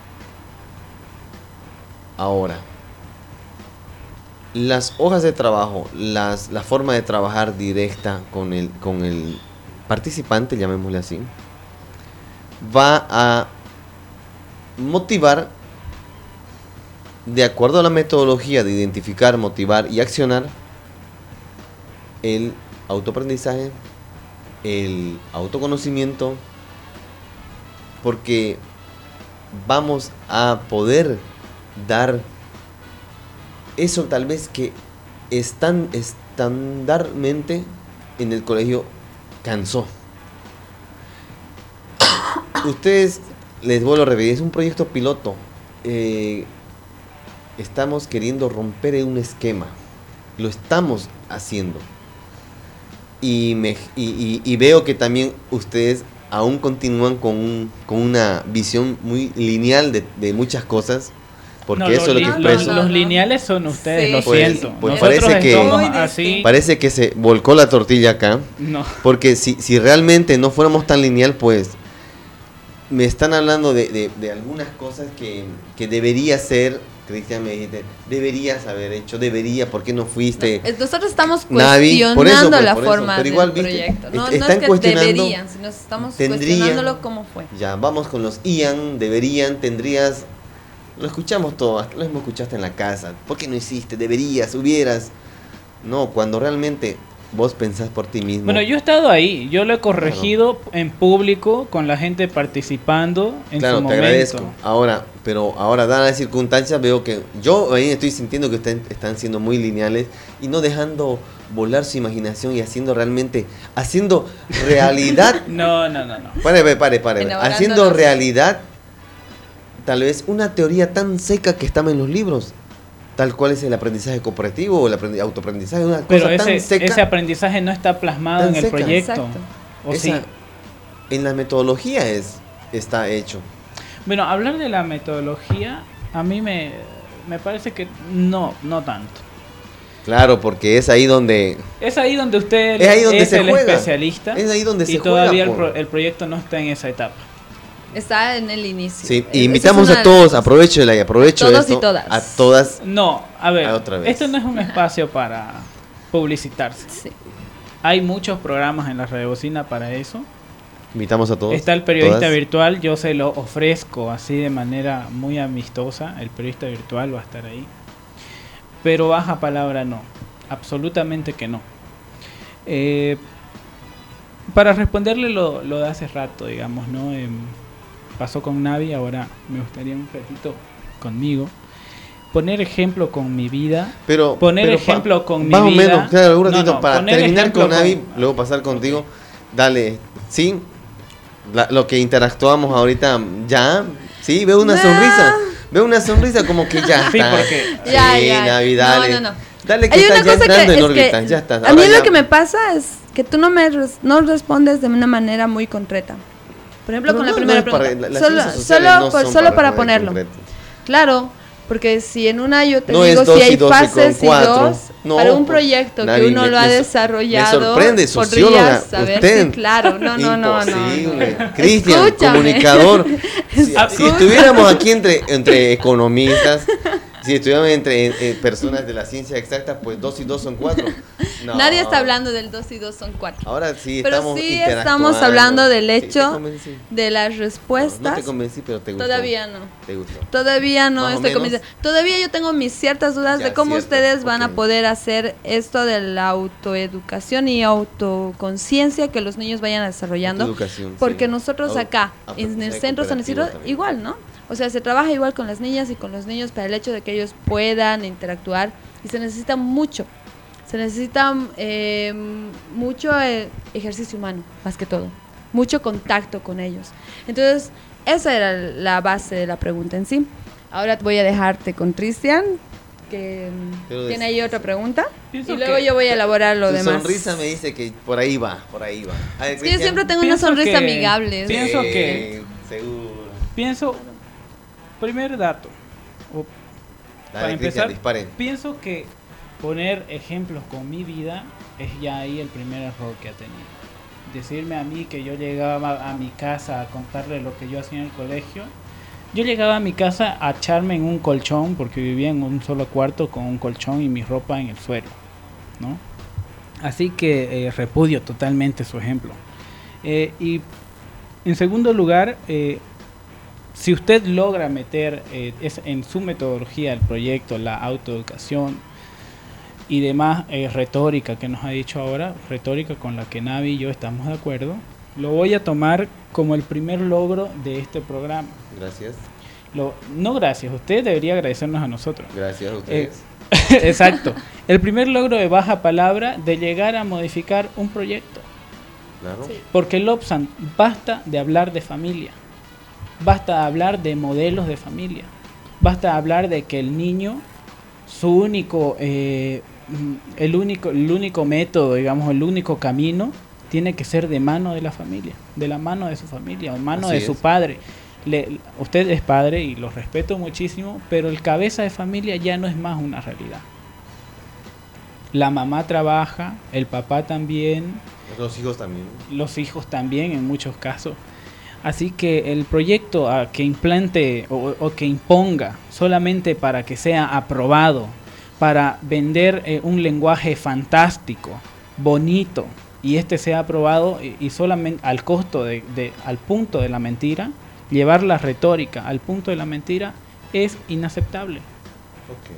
Ahora, las hojas de trabajo, las, la forma de trabajar directa con el, con el participante, llamémosle así, va a motivar de acuerdo a la metodología de identificar, motivar y accionar el autoaprendizaje, el autoconocimiento, porque vamos a poder dar eso tal vez que estan, estandarmente en el colegio cansó. Ustedes, les vuelvo a repetir, es un proyecto piloto. Eh, estamos queriendo romper un esquema. Lo estamos haciendo. Y, me, y, y, y veo que también ustedes aún continúan con, un, con una visión muy lineal de, de muchas cosas. Porque No, eso es lo que li- expreso. los, los lineales son ustedes, Sí. lo Pues- siento. pues Nosotros parece que- somos Muy así. distinto. Parece que se volcó la tortilla acá. No. Porque si, si realmente no fuéramos tan lineal, pues me están hablando de, de, de algunas cosas que, que debería ser. Cristian, me dijiste, deberías haber hecho, debería, ¿por qué no fuiste? Es- Nosotros estamos Navi, cuestionando por eso, pues, la por eso, forma pero del igual, ¿viste? proyecto. No, Est- no están es que cuestionando, deberían, sino estamos tendrían. cuestionándolo cómo fue. Ya, vamos con los Ian, deberían, tendrías. Lo escuchamos todo, hasta lo mismo escuchaste en la casa. ¿Por qué no hiciste? Deberías, hubieras. No, cuando realmente vos pensás por ti mismo. Bueno, yo he estado ahí, yo lo he corregido en público con la gente participando en Claro, su te momento. agradezco. Ahora, pero ahora, dadas las circunstancias, veo que yo ahí estoy sintiendo que están, están siendo muy lineales y no dejando volar su imaginación y haciendo realmente, haciendo realidad. No, no, no, no. Pare, pare, pare, pare. Elaborándolos. Haciendo realidad, tal vez una teoría tan seca que estaba en los libros. Tal cual es el aprendizaje cooperativo o el aprendi- autoaprendizaje, una Pero cosa tan ese, seca. ese aprendizaje no está plasmado Tan en el seca. proyecto. Exacto. ¿O Esa- sí? En la metodología es, está hecho. Bueno, hablar de la metodología, a mí me, me parece que no, no tanto. Claro, porque es ahí donde Es ahí donde usted Es ahí donde se el juega. especialista Es ahí donde y se todavía juega, el, por- pro- el proyecto no está en esa etapa. Está en el inicio. Sí, Esa es invitamos una a de todos, las cosas. aprovecho y aprovecho A todos esto, y todas. a todas. No, a ver, Ah, otra vez. esto no es un espacio para publicitarse. Sí. Hay muchos programas en la Radiobocina para eso. Invitamos a todos. Está el periodista todas. virtual, yo se lo ofrezco así de manera muy amistosa. El periodista virtual va a estar ahí. Pero baja palabra no, absolutamente que no. Eh, para responderle lo, lo de hace rato, digamos, ¿no? Em, pasó con Navi, ahora me gustaría un ratito conmigo. poner ejemplo con mi vida, Pero, poner pero ejemplo pa- con mi más vida. o menos, claro, un No, ratito, no, para poner terminar ejemplo con Navi, con- luego pasar contigo, dale, sí, la- lo que interactuamos ahorita, ya, sí, veo una Nah. sonrisa, veo una sonrisa como que ya Sí, está. porque- Ya, sí, ya. Navi, No, dale. no, no. Dale que Hay estás una ya cosa entrando que en es órbita, que ya estás. a Ahora mí lo ya- que me pasa es que tú no me res- no respondes de una manera muy concreta. Por ejemplo, Pero con la no, primera no es para- pregunta. la- las solo ciencias sociales solo, no por- son solo para para responder ponerlo. concreto. Claro, porque si en una yo te No digo es dos si y hay doce con fases y cuatro. dos, No, para un pues, proyecto Navi, que uno me- lo ha me so- desarrollado, me sorprende, socióloga, podrías saber, usted. sí, claro, no, no, no, no, Imposible. no. Cristian, Escúchame. comunicador. Si, si Escúchame. estuviéramos aquí entre, entre economistas, si estuviéramos entre eh, personas de la ciencia exacta, pues dos y dos son cuatro. No. Nadie está hablando del dos y dos son cuatro. Ahora sí Pero estamos sí interactuando. estamos hablando del Sí, te hecho convencí. de las No, no respuestas. te convencí, pero te gustó. Todavía no. Te gustó. Todavía no Más o estoy menos. convencida. Todavía yo tengo mis ciertas dudas Ya, de cómo ciertas, ustedes van ok. a poder hacer esto de la autoeducación y autoconciencia que los niños vayan desarrollando. Educación, Porque sí. nosotros Au- acá, en el aprendizaje centro San Isidro, cooperativo también. igual, ¿no? O sea, se trabaja igual con las niñas y con los niños para el hecho de que ellos puedan interactuar y se necesita mucho. Se necesita eh, mucho eh, ejercicio humano, más que todo. Mucho contacto con ellos. Entonces, esa era la base de la pregunta en sí. Ahora voy a dejarte con Cristian, que mm, Pero tiene es- ahí otra pregunta. Pienso Y luego que- yo voy a elaborar lo Tu demás. sonrisa me dice que por ahí va, por ahí va. A ver, Es que yo Cristian. siempre tengo una Pienso sonrisa que- amigable. Sí. pienso Sí, que- seguro. Pienso, primer dato, o para Dale, empezar, Cristian, dispare. pienso que poner ejemplos con mi vida es ya ahí el primer error que ha tenido. Decirme a mí que yo llegaba a mi casa a contarle lo que yo hacía en el colegio. Yo llegaba a mi casa a echarme en un colchón porque vivía en un solo cuarto con un colchón y mi ropa en el suelo, ¿no? Así que eh, repudio totalmente su ejemplo. Eh, y en segundo lugar, eh, si usted logra meter eh, es en su metodología el proyecto, la autoeducación y demás eh, retórica que nos ha dicho ahora, retórica con la que Navi y yo estamos de acuerdo, lo voy a tomar como el primer logro de este programa. Gracias. Lo, no gracias, usted debería agradecernos a nosotros. Gracias a ustedes. Exacto. El primer logro de Baja Palabra de llegar a modificar un proyecto. Claro. Sí. Porque Lobsan, basta de hablar de familia. Basta de hablar de modelos de familia. Basta de hablar de que el niño, su único, eh, mm, el único, el único método, digamos, el único camino, tiene que ser de mano de la familia, de la mano de su familia, o mano Así de su es. padre. Le- usted es padre y lo respeto muchísimo, pero el cabeza de familia ya no es más una realidad. La mamá trabaja, el papá también, Los hijos también. los hijos también en muchos casos. Así que el proyecto a que implante o, o que imponga solamente para que sea aprobado, para vender eh, un lenguaje fantástico, bonito, y este sea aprobado y, y solamente al costo de, de- al punto de la mentira, llevar la retórica al punto de la mentira es inaceptable. Ok.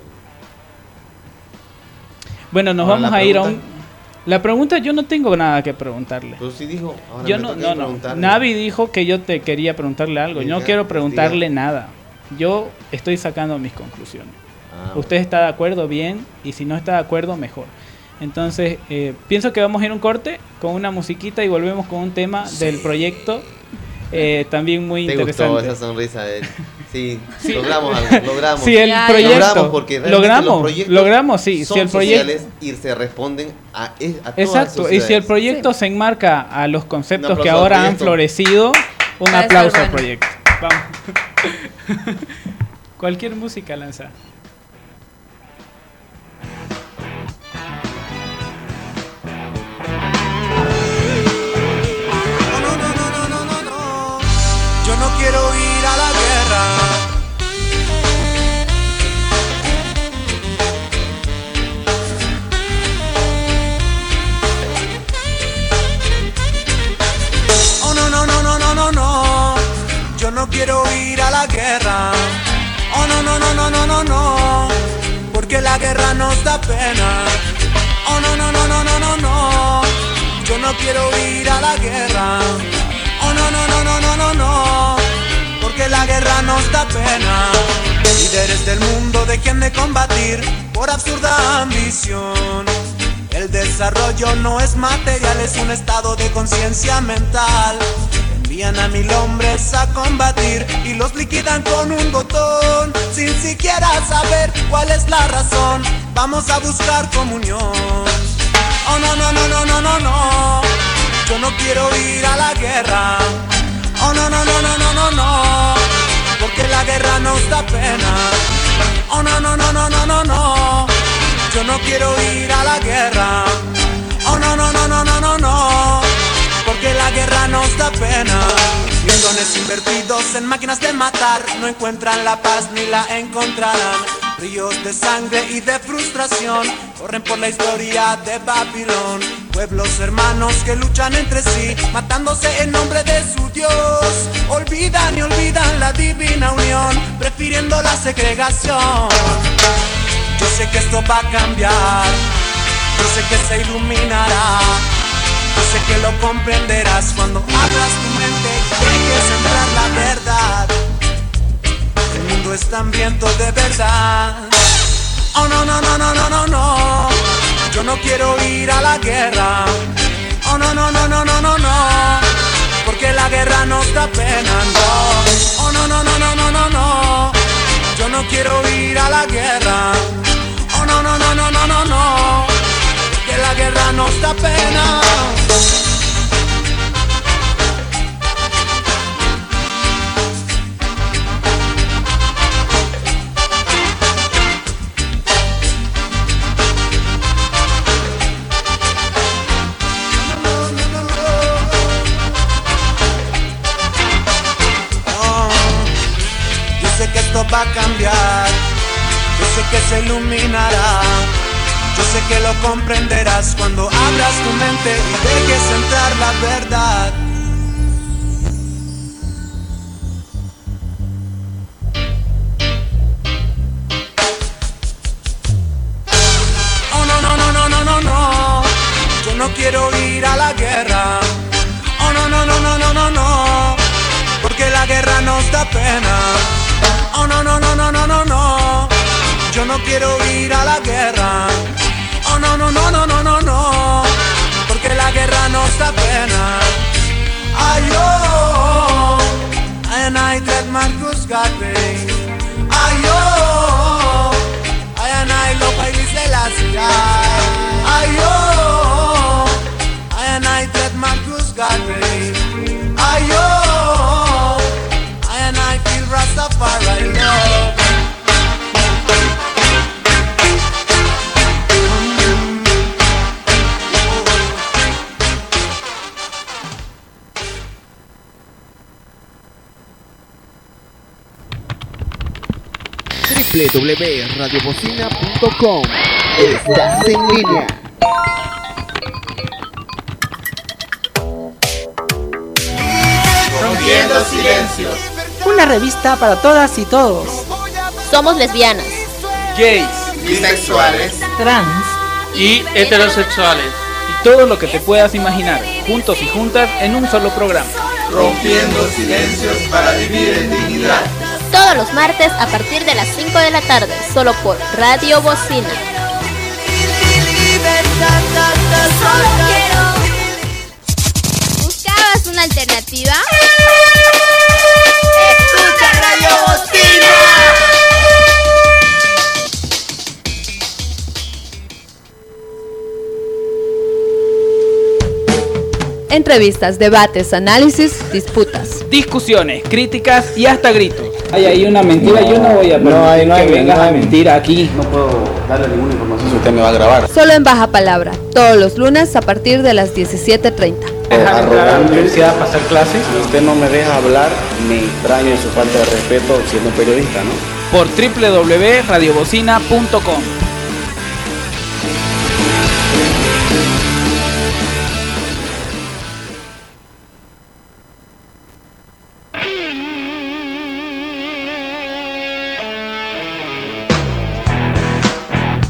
Bueno, nos Ahora, vamos la a ir a un... pregunta. La pregunta yo no tengo nada que preguntarle. Pero sí dijo. Ahora Yo me no, toca no, no. preguntarle. Navi dijo que yo te quería preguntarle algo. Yo no Diga, quiero pues, preguntarle diga. nada. Yo estoy sacando mis conclusiones. Ah, Usted está de acuerdo, bien. Y si no está de acuerdo, mejor. Entonces, eh, pienso que vamos a ir a un corte con una musiquita y volvemos con un tema del proyecto. eh, también muy ¿Te gustó interesante. esa sonrisa de él? Sí, Sí. logramos algo, logramos. Si el Ya, ya. proyecto Logramos porque realmente logramos, los proyectos logramos, sí. son Si el proyecto, sociales y se responden a, a todas las exacto. Y si el sociedades. proyecto se enmarca a los conceptos Un que aplauso al ahora han proyecto. florecido, un Va a estar aplauso al bueno. proyecto. Vamos. Cualquier música lanza. No, no, no, no, no, no, no, no. Yo no quiero ir a la guerra. Oh, no, no, no, no, no, no, no. Yo no quiero ir a la guerra. Oh, no, no, no, no, no, no, no. Porque la guerra nos da pena. Oh, no, no, no, no, no, no, no. Yo no quiero ir a la guerra. Oh, no, no, no, no, no, no, no. Porque porque la guerra nos da pena. Líderes del mundo dejen de combatir por absurda ambición. El desarrollo no es material, es un estado de conciencia mental. Envían a mil hombres a combatir y los liquidan con un botón, sin siquiera saber cuál es la razón. Vamos a buscar comunión. Oh no, no, no, no, no, no, no. Yo no quiero ir a la guerra. Oh no, no, no, no, no, no, no. Porque la guerra nos da pena. Oh no, no, no, no, no, no, no. Yo no quiero ir a la guerra. Oh no, no, no, no, no, no, no. Porque la guerra nos da pena. Millones invertidos en máquinas de matar no encuentran la paz ni la encontrarán. Ríos de sangre y de frustración corren por la historia de Babilón. Pueblos hermanos que luchan entre sí, matándose en nombre de su Dios. Olvidan y olvidan la divina unión, prefiriendo la segregación. Yo sé que esto va a cambiar, yo sé que se iluminará. Yo sé que lo comprenderás cuando abras tu mente y dejes entrar la verdad. El mundo es hambriento de verdad. Oh no, no, no, no, no, no, no. Yo no quiero ir a la guerra. Oh no, no, no, no, no, no, no. Porque la guerra nos da pena, no. Oh no, no, no, no, no, no, no. Yo no quiero ir a la guerra. Oh no, no, no, no, no, no, no. Que la guerra nos da pena. Oh, yo sé que esto va a cambiar, yo sé que se iluminará. Yo sé que lo comprenderás cuando abras tu mente y dejes entrar la verdad. Oh no, no, no, no, no, no, no. Yo no quiero ir a la guerra. Oh no, no, no, no, no, no, no. Porque la guerra nos da pena. Oh no, no, no, no, no, no, no. Yo no quiero ir a la guerra. Oh no, no, no, no, no, no, no. Porque la guerra nos da pena. Ay, oh, and I dread Marcus Garvey. Ay, oh, I and I love Haile Selassie. Ay, oh, I and I dread Marcus Garvey. Ay, oh, I and I feel Rastafari love. doble u doble u doble u punto radio bocina punto com. Estás en línea. Rompiendo silencios. Una revista para todas y todos. Somos lesbianas, Gays, bisexuales, Trans Y heterosexuales. Y todo lo que te puedas imaginar, juntos y juntas en un solo programa. rompiendo silencios para vivir en dignidad. todos los martes a partir de las cinco de la tarde, solo por Radio Bocina. ¿Buscabas una alternativa? ¡Escucha Radio Bocina! Entrevistas, debates, análisis, disputas. Discusiones, críticas y hasta gritos. Hay ahí una mentira, yo no voy a permitir No hay, no hay, que vengas no hay. a mentir aquí. No puedo darle ninguna información si usted me va a grabar. Solo en Baja Palabra, todos los lunes a partir de las diecisiete treinta. Dejar entrar a la Arrogante. universidad a pasar clases Si usted no me deja hablar, me extraño en su falta de respeto siendo periodista, ¿no? por doble u doble u doble u punto radio bocina punto com.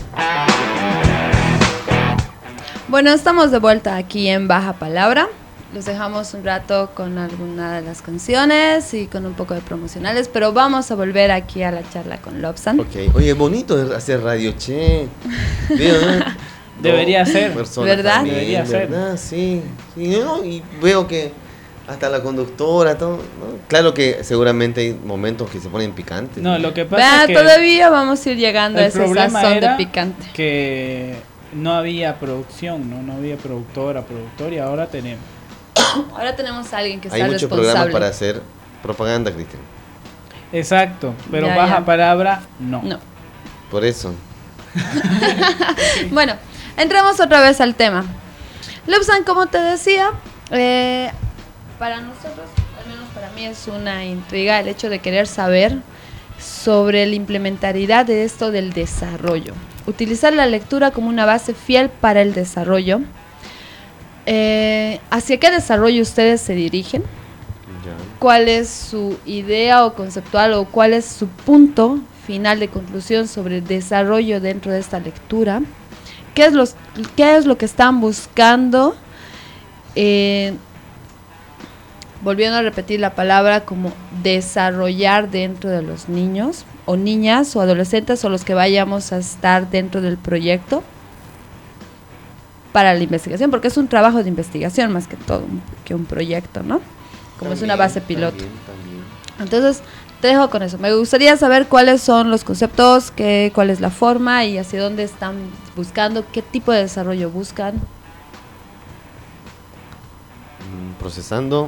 Bueno, estamos de vuelta aquí en Baja Palabra. los dejamos un rato con alguna de las canciones y con un poco de promocionales, pero vamos a volver aquí a la charla con Lobsan. Ok, oye, bonito hacer radio, che. Veo, ¿no? Debería ser, ¿verdad? También, Debería ser. ¿verdad? Sí, sí, ¿no? Y veo que hasta la conductora, todo, ¿no? Claro que seguramente hay momentos que se ponen picantes. No, lo que pasa Vea, es que todavía vamos a ir llegando a el ese problema sazón de era picante. que no había producción, no, no había productora, productor y ahora tenemos. Ahora tenemos a alguien que Hay sea muchos responsable. programas para hacer propaganda, Cristian. Exacto, pero Ya, baja ya. palabra, no. No. Por eso. Bueno, entremos otra vez al tema. Lobsan, como te decía, eh, para nosotros, al menos para mí, es una intriga el hecho de querer saber sobre la implementariedad de esto del desarrollo. Utilizar la lectura como una base fiel para el desarrollo. Eh, ¿Hacia qué desarrollo ustedes se dirigen? Ya. ¿Cuál es su idea o conceptual o cuál es su punto final de conclusión sobre el desarrollo dentro de esta lectura? ¿Qué es, los, qué es lo que están buscando? Eh, volviendo a repetir la palabra, como desarrollar dentro de los niños o niñas o adolescentes o los que vayamos a estar dentro del proyecto para la investigación, porque es un trabajo de investigación más que todo, que un proyecto, ¿no? Como También, es una base piloto. también, también. Entonces, te dejo con eso. Me gustaría saber cuáles son los conceptos, qué, cuál es la forma y hacia dónde están buscando, qué tipo de desarrollo buscan. Mm, Procesando.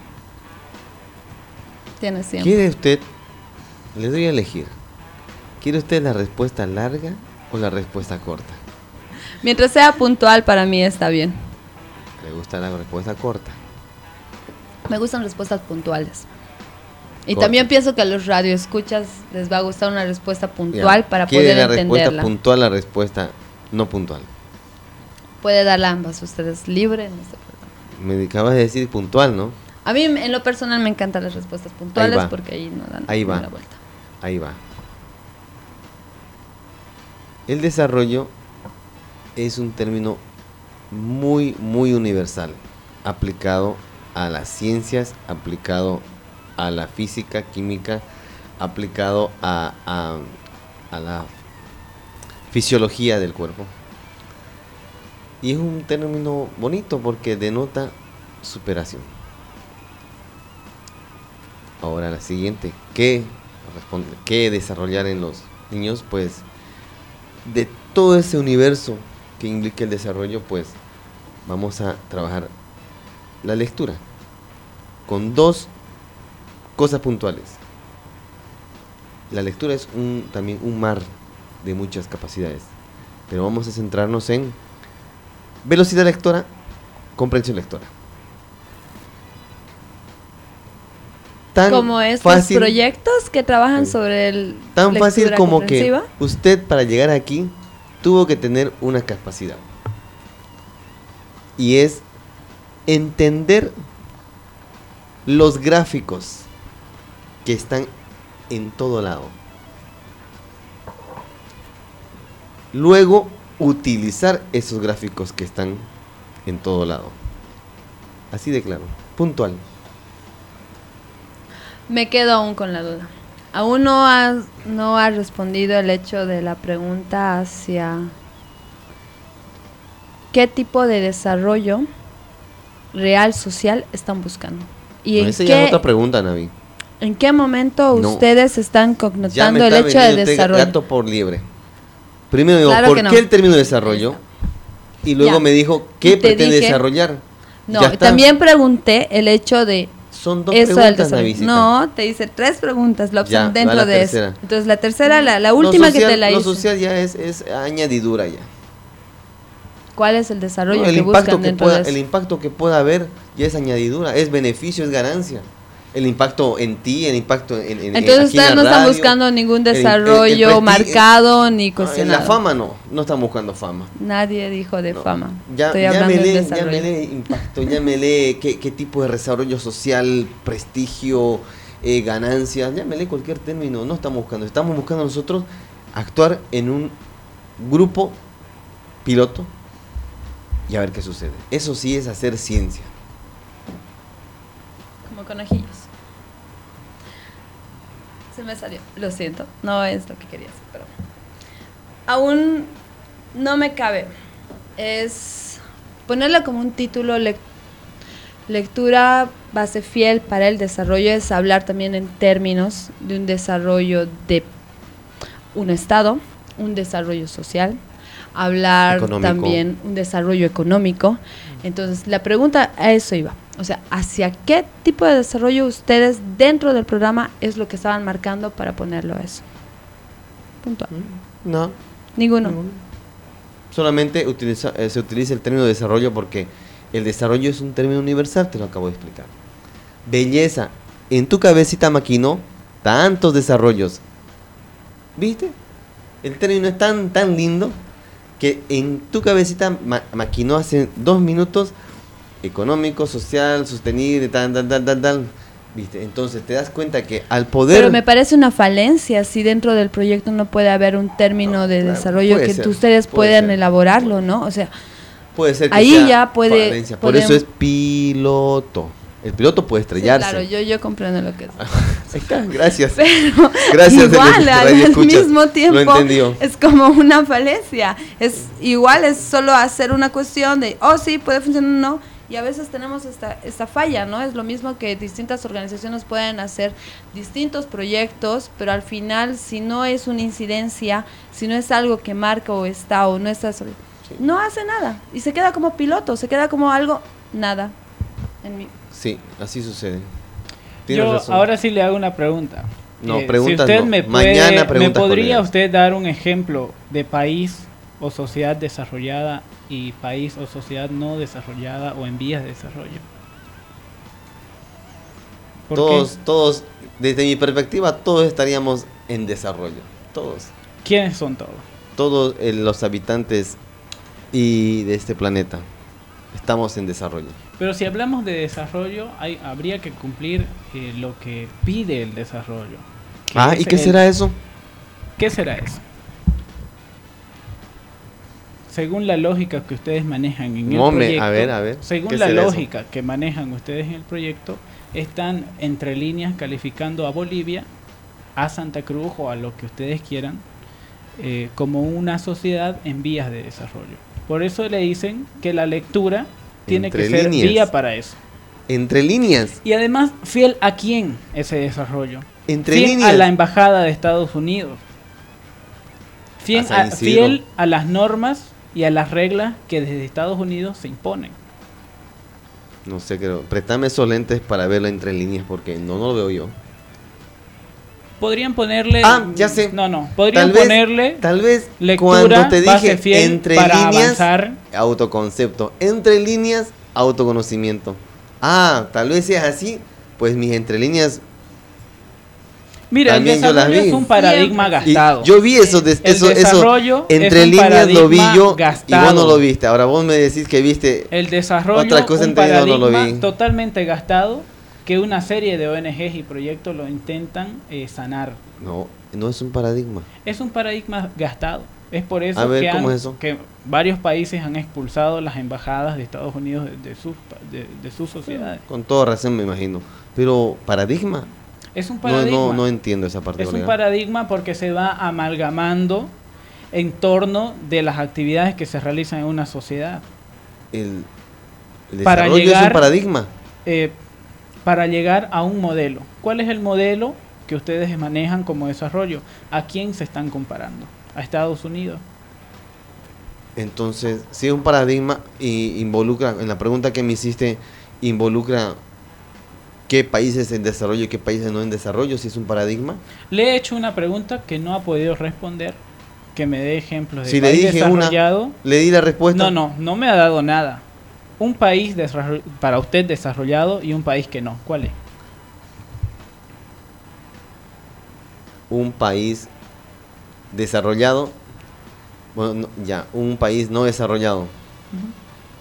Tienes tiempo. ¿Quiere usted? Le doy a elegir. ¿Quiere usted la respuesta larga o la respuesta corta? Mientras sea puntual, para mí está bien. ¿Le gusta la respuesta corta? Me gustan respuestas puntuales. Y Corta. también pienso que a los radioescuchas les va a gustar una respuesta puntual Ya. para ¿Quiere poder la respuesta entenderla. puntual, la respuesta no puntual? Puede darla ambas, ustedes libre en este programa. Me acabas de decir puntual, ¿no? A mí en lo personal me encantan las respuestas puntuales va. porque ahí no dan Ahí va. la vuelta. Ahí va. El desarrollo es un término muy, muy universal, aplicado a las ciencias, aplicado a la física, química, aplicado a, a, a la fisiología del cuerpo. Y es un término bonito porque denota superación. Ahora la siguiente, ¿qué, responde, ¿qué desarrollar en los niños? Pues de todo ese universo que implica el desarrollo, pues vamos a trabajar la lectura con dos cosas puntuales. La lectura es un, también un mar de muchas capacidades, pero vamos a centrarnos en velocidad lectora, comprensión lectora. Tan Como estos fácil, proyectos que trabajan Sí. sobre el tan fácil lectura como que comprensiva. usted para llegar aquí tuvo que tener una capacidad. Y es entender los gráficos que están en todo lado. Luego, utilizar esos gráficos que están en todo lado. Así de claro, puntual. Me quedo aún con la duda. Aún no has no has respondido el hecho de la pregunta hacia qué tipo de desarrollo real social están buscando. ¿Y No, en esa ya es qué, otra pregunta, Navi. en qué momento No. ustedes están Ya me connotando el está hecho de vendiendo usted desarrollo? gato por liebre. Primero digo, Claro ¿por que no. qué el término desarrollo? Y luego Ya. me dijo, ¿qué Y te pretende dije- desarrollar? No, Ya y está. también pregunté el hecho de Son dos eso del preguntas, desarrollo. Navisita. No, te hice tres preguntas, Lobsan, Ya, va dentro la de tercera. eso. Entonces la tercera, la, la Lo última social- que te la Lo hice. social ya es, es añadidura ya. ¿Cuál es el desarrollo No, el que impacto buscan que dentro pueda, de eso? el impacto que pueda haber ya es añadidura, es beneficio, es ganancia. El impacto en ti, el impacto en, en Entonces aquí en ustedes la no están radio, buscando ningún el- el- el desarrollo presti- marcado ni No, en cuestionado. la fama no, no están buscando fama. Nadie dijo de No. fama. Ya, Estoy hablando llámele, del desarrollo. llámele impacto, llámele qué, qué tipo de desarrollo social, prestigio, eh, ganancias, llámele cualquier término, no estamos buscando. Estamos buscando nosotros actuar en un grupo piloto y a ver qué sucede. Eso sí es hacer ciencia. como conejillos. Se me salió, lo siento, no es lo que quería hacer, pero aún no me cabe. Es ponerle como un título, le, lectura base fiel para el desarrollo, es hablar también en términos de un desarrollo de un Estado, un desarrollo social, hablar económico. También un desarrollo económico. Entonces, la pregunta a eso iba. O sea, ¿hacia qué tipo de desarrollo ustedes dentro del programa es lo que estaban marcando para ponerlo a eso? Puntual. No. Ninguno. Ninguno. Solamente utiliza, eh, se utiliza el término desarrollo porque el desarrollo es un término universal, te lo acabo de explicar. Belleza. En tu cabecita maquinó tantos desarrollos. ¿Viste? El término es tan, tan lindo que en tu cabecita ma maquinó hace dos minutos económico, social, sostenible, tal, tal, tal, tal, tal. ¿Viste? Entonces te das cuenta que al poder... Pero me parece una falencia si dentro del proyecto no puede haber un término no, de claro, desarrollo que ser, ustedes puedan ser. elaborarlo, ¿no? O sea, puede ser que ahí sea ya puede... Falencia. Por podemos... eso es piloto. El piloto puede estrellarse. Sí, claro, yo, yo comprendo lo que es. Ahí está, gracias. Pero gracias igual, al, al mismo tiempo, lo entendió. Es como una falencia. Es igual, es solo hacer una cuestión de, oh, sí, puede funcionar o no. Y a veces tenemos esta, esta falla, ¿no? Es lo mismo que distintas organizaciones pueden hacer distintos proyectos, pero al final, si no es una incidencia, si no es algo que marca o está o no está, sí. no hace nada. Y se queda como piloto, se queda como algo, nada. En mi... Sí, así sucede. Yo razón. Ahora sí le hago una pregunta. No, eh, preguntas si usted no. Me, puede, Mañana ¿me podría usted dar un ejemplo de país o sociedad desarrollada y país o sociedad no desarrollada o en vías de desarrollo? Todos, qué? todos, desde mi perspectiva, todos estaríamos en desarrollo. Todos. ¿Quiénes son todos? Todos eh, los habitantes y de este planeta. Estamos en desarrollo. Pero si hablamos de desarrollo, hay, habría que cumplir eh, lo que pide el desarrollo. Ah, ¿y qué el, será eso? ¿Qué será eso? Según la lógica que ustedes manejan en el Hombre, proyecto, a ver, a ver, según la lógica eso? que manejan ustedes en el proyecto, están entre líneas calificando a Bolivia, a Santa Cruz o a lo que ustedes quieran, eh, como una sociedad en vías de desarrollo. Por eso le dicen que la lectura tiene Entre que ser líneas. Vía para eso. Entre líneas. Y además, fiel a quién ese desarrollo. Entre fiel líneas. A la embajada de Estados Unidos. Fiel a, a, fiel a las normas y a las reglas que desde Estados Unidos se imponen. No sé, creo. Préstame esos lentes para verlo entre líneas porque no, no lo veo yo. Podrían ponerle... Ah, ya sé. No, no. Podrían tal ponerle... Vez, tal vez lectura, cuando te dije fiel entre para líneas, avanzar. Autoconcepto. Entre líneas, autoconocimiento. Ah, tal vez sea así. Pues mis entre líneas... Mira, el desarrollo es un paradigma Siempre. gastado. Y yo vi eso, de, eso, eso entre líneas lo vi yo gastado. Y vos no lo viste. Ahora vos me decís que viste el desarrollo, otra cosa un entre paradigma no lo vi. Totalmente gastado que una serie de O N Ges y proyectos lo intentan eh, sanar. No, no es un paradigma. Es un paradigma gastado. Es por eso, A ver, que, ¿cómo han, es eso? que varios países han expulsado las embajadas de Estados Unidos de, de, sus, de, de sus sociedades. Con toda razón me imagino. Pero, ¿paradigma? Es un paradigma. No, no, no entiendo esa parte. Es un paradigma porque se va amalgamando en torno de las actividades que se realizan en una sociedad. El, el para desarrollo llegar, es un paradigma. Eh, para llegar a un modelo. ¿Cuál es el modelo que ustedes manejan como desarrollo? ¿A quién se están comparando? ¿A Estados Unidos? Entonces, si es un paradigma y involucra, en la pregunta que me hiciste, involucra qué países en desarrollo y qué países no en desarrollo, si es un paradigma. Le he hecho una pregunta que no ha podido responder, que me dé ejemplos de si país le dije desarrollado. Una, le di la respuesta. No, no, no me ha dado nada. Un país para usted desarrollado y un país que no. ¿Cuál es? Un país desarrollado. Bueno, no, ya, un país no desarrollado. Uh-huh.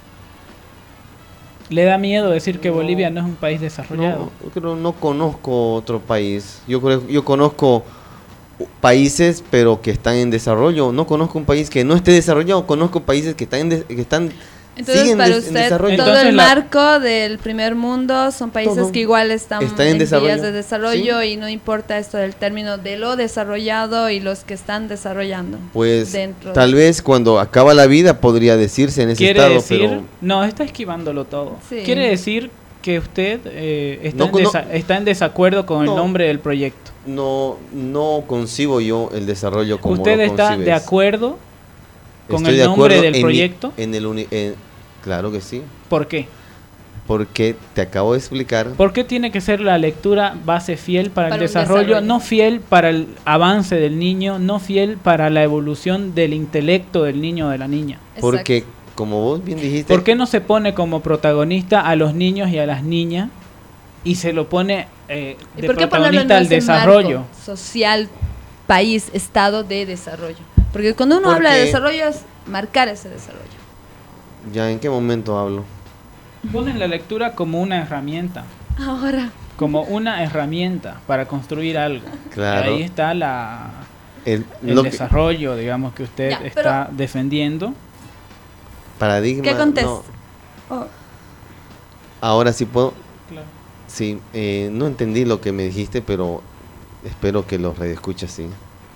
¿Le da miedo decir que no, Bolivia no es un país desarrollado? No, yo creo no conozco otro país. Yo creo, yo conozco países pero que están en desarrollo. No conozco un país que no esté desarrollado. Conozco países que están en de, que están Entonces, siguen para des- en usted, desarrollo. todo Entonces, el la- marco del primer mundo son países Todo que igual están está en en desarrollo. vías de desarrollo y no importa esto del término de lo desarrollado y los que están desarrollando. Pues dentro tal de- vez cuando acaba la vida podría decirse en ese Quiere estado, decir, pero no, está esquivándolo todo. Sí. Quiere decir que usted eh, está, No, en no. desa- está en desacuerdo con No. el nombre del proyecto. no no concibo yo el desarrollo como ¿Usted lo está concibes. de acuerdo con Estoy el de nombre acuerdo del en mi- proyecto? en el uni- en- claro que sí, ¿Por qué? porque te acabo de explicar. ¿Por qué tiene que ser la lectura base fiel para, Para el un desarrollo, desarrollo. no fiel para el avance del niño, no fiel para la evolución del intelecto del niño o de la niña? Porque como vos bien dijiste, ¿Por qué no se pone como protagonista a los niños y a las niñas y se lo pone eh, ¿Y de por qué ponerlo en protagonista al ese desarrollo? marco social, país, estado de desarrollo? Porque cuando uno habla de Porque- desarrollo es marcar ese desarrollo. ya en qué momento hablo. Ponen la lectura como una herramienta, Ahora, como una herramienta para construir algo. Claro. Y ahí está la, El, el lo que- desarrollo, digamos, que usted Ya, está defendiendo. paradigma. ¿qué contesta? no. Oh, Ahora sí puedo. Claro. Sí, eh, no entendí lo que me dijiste, pero espero que los redescuches sí.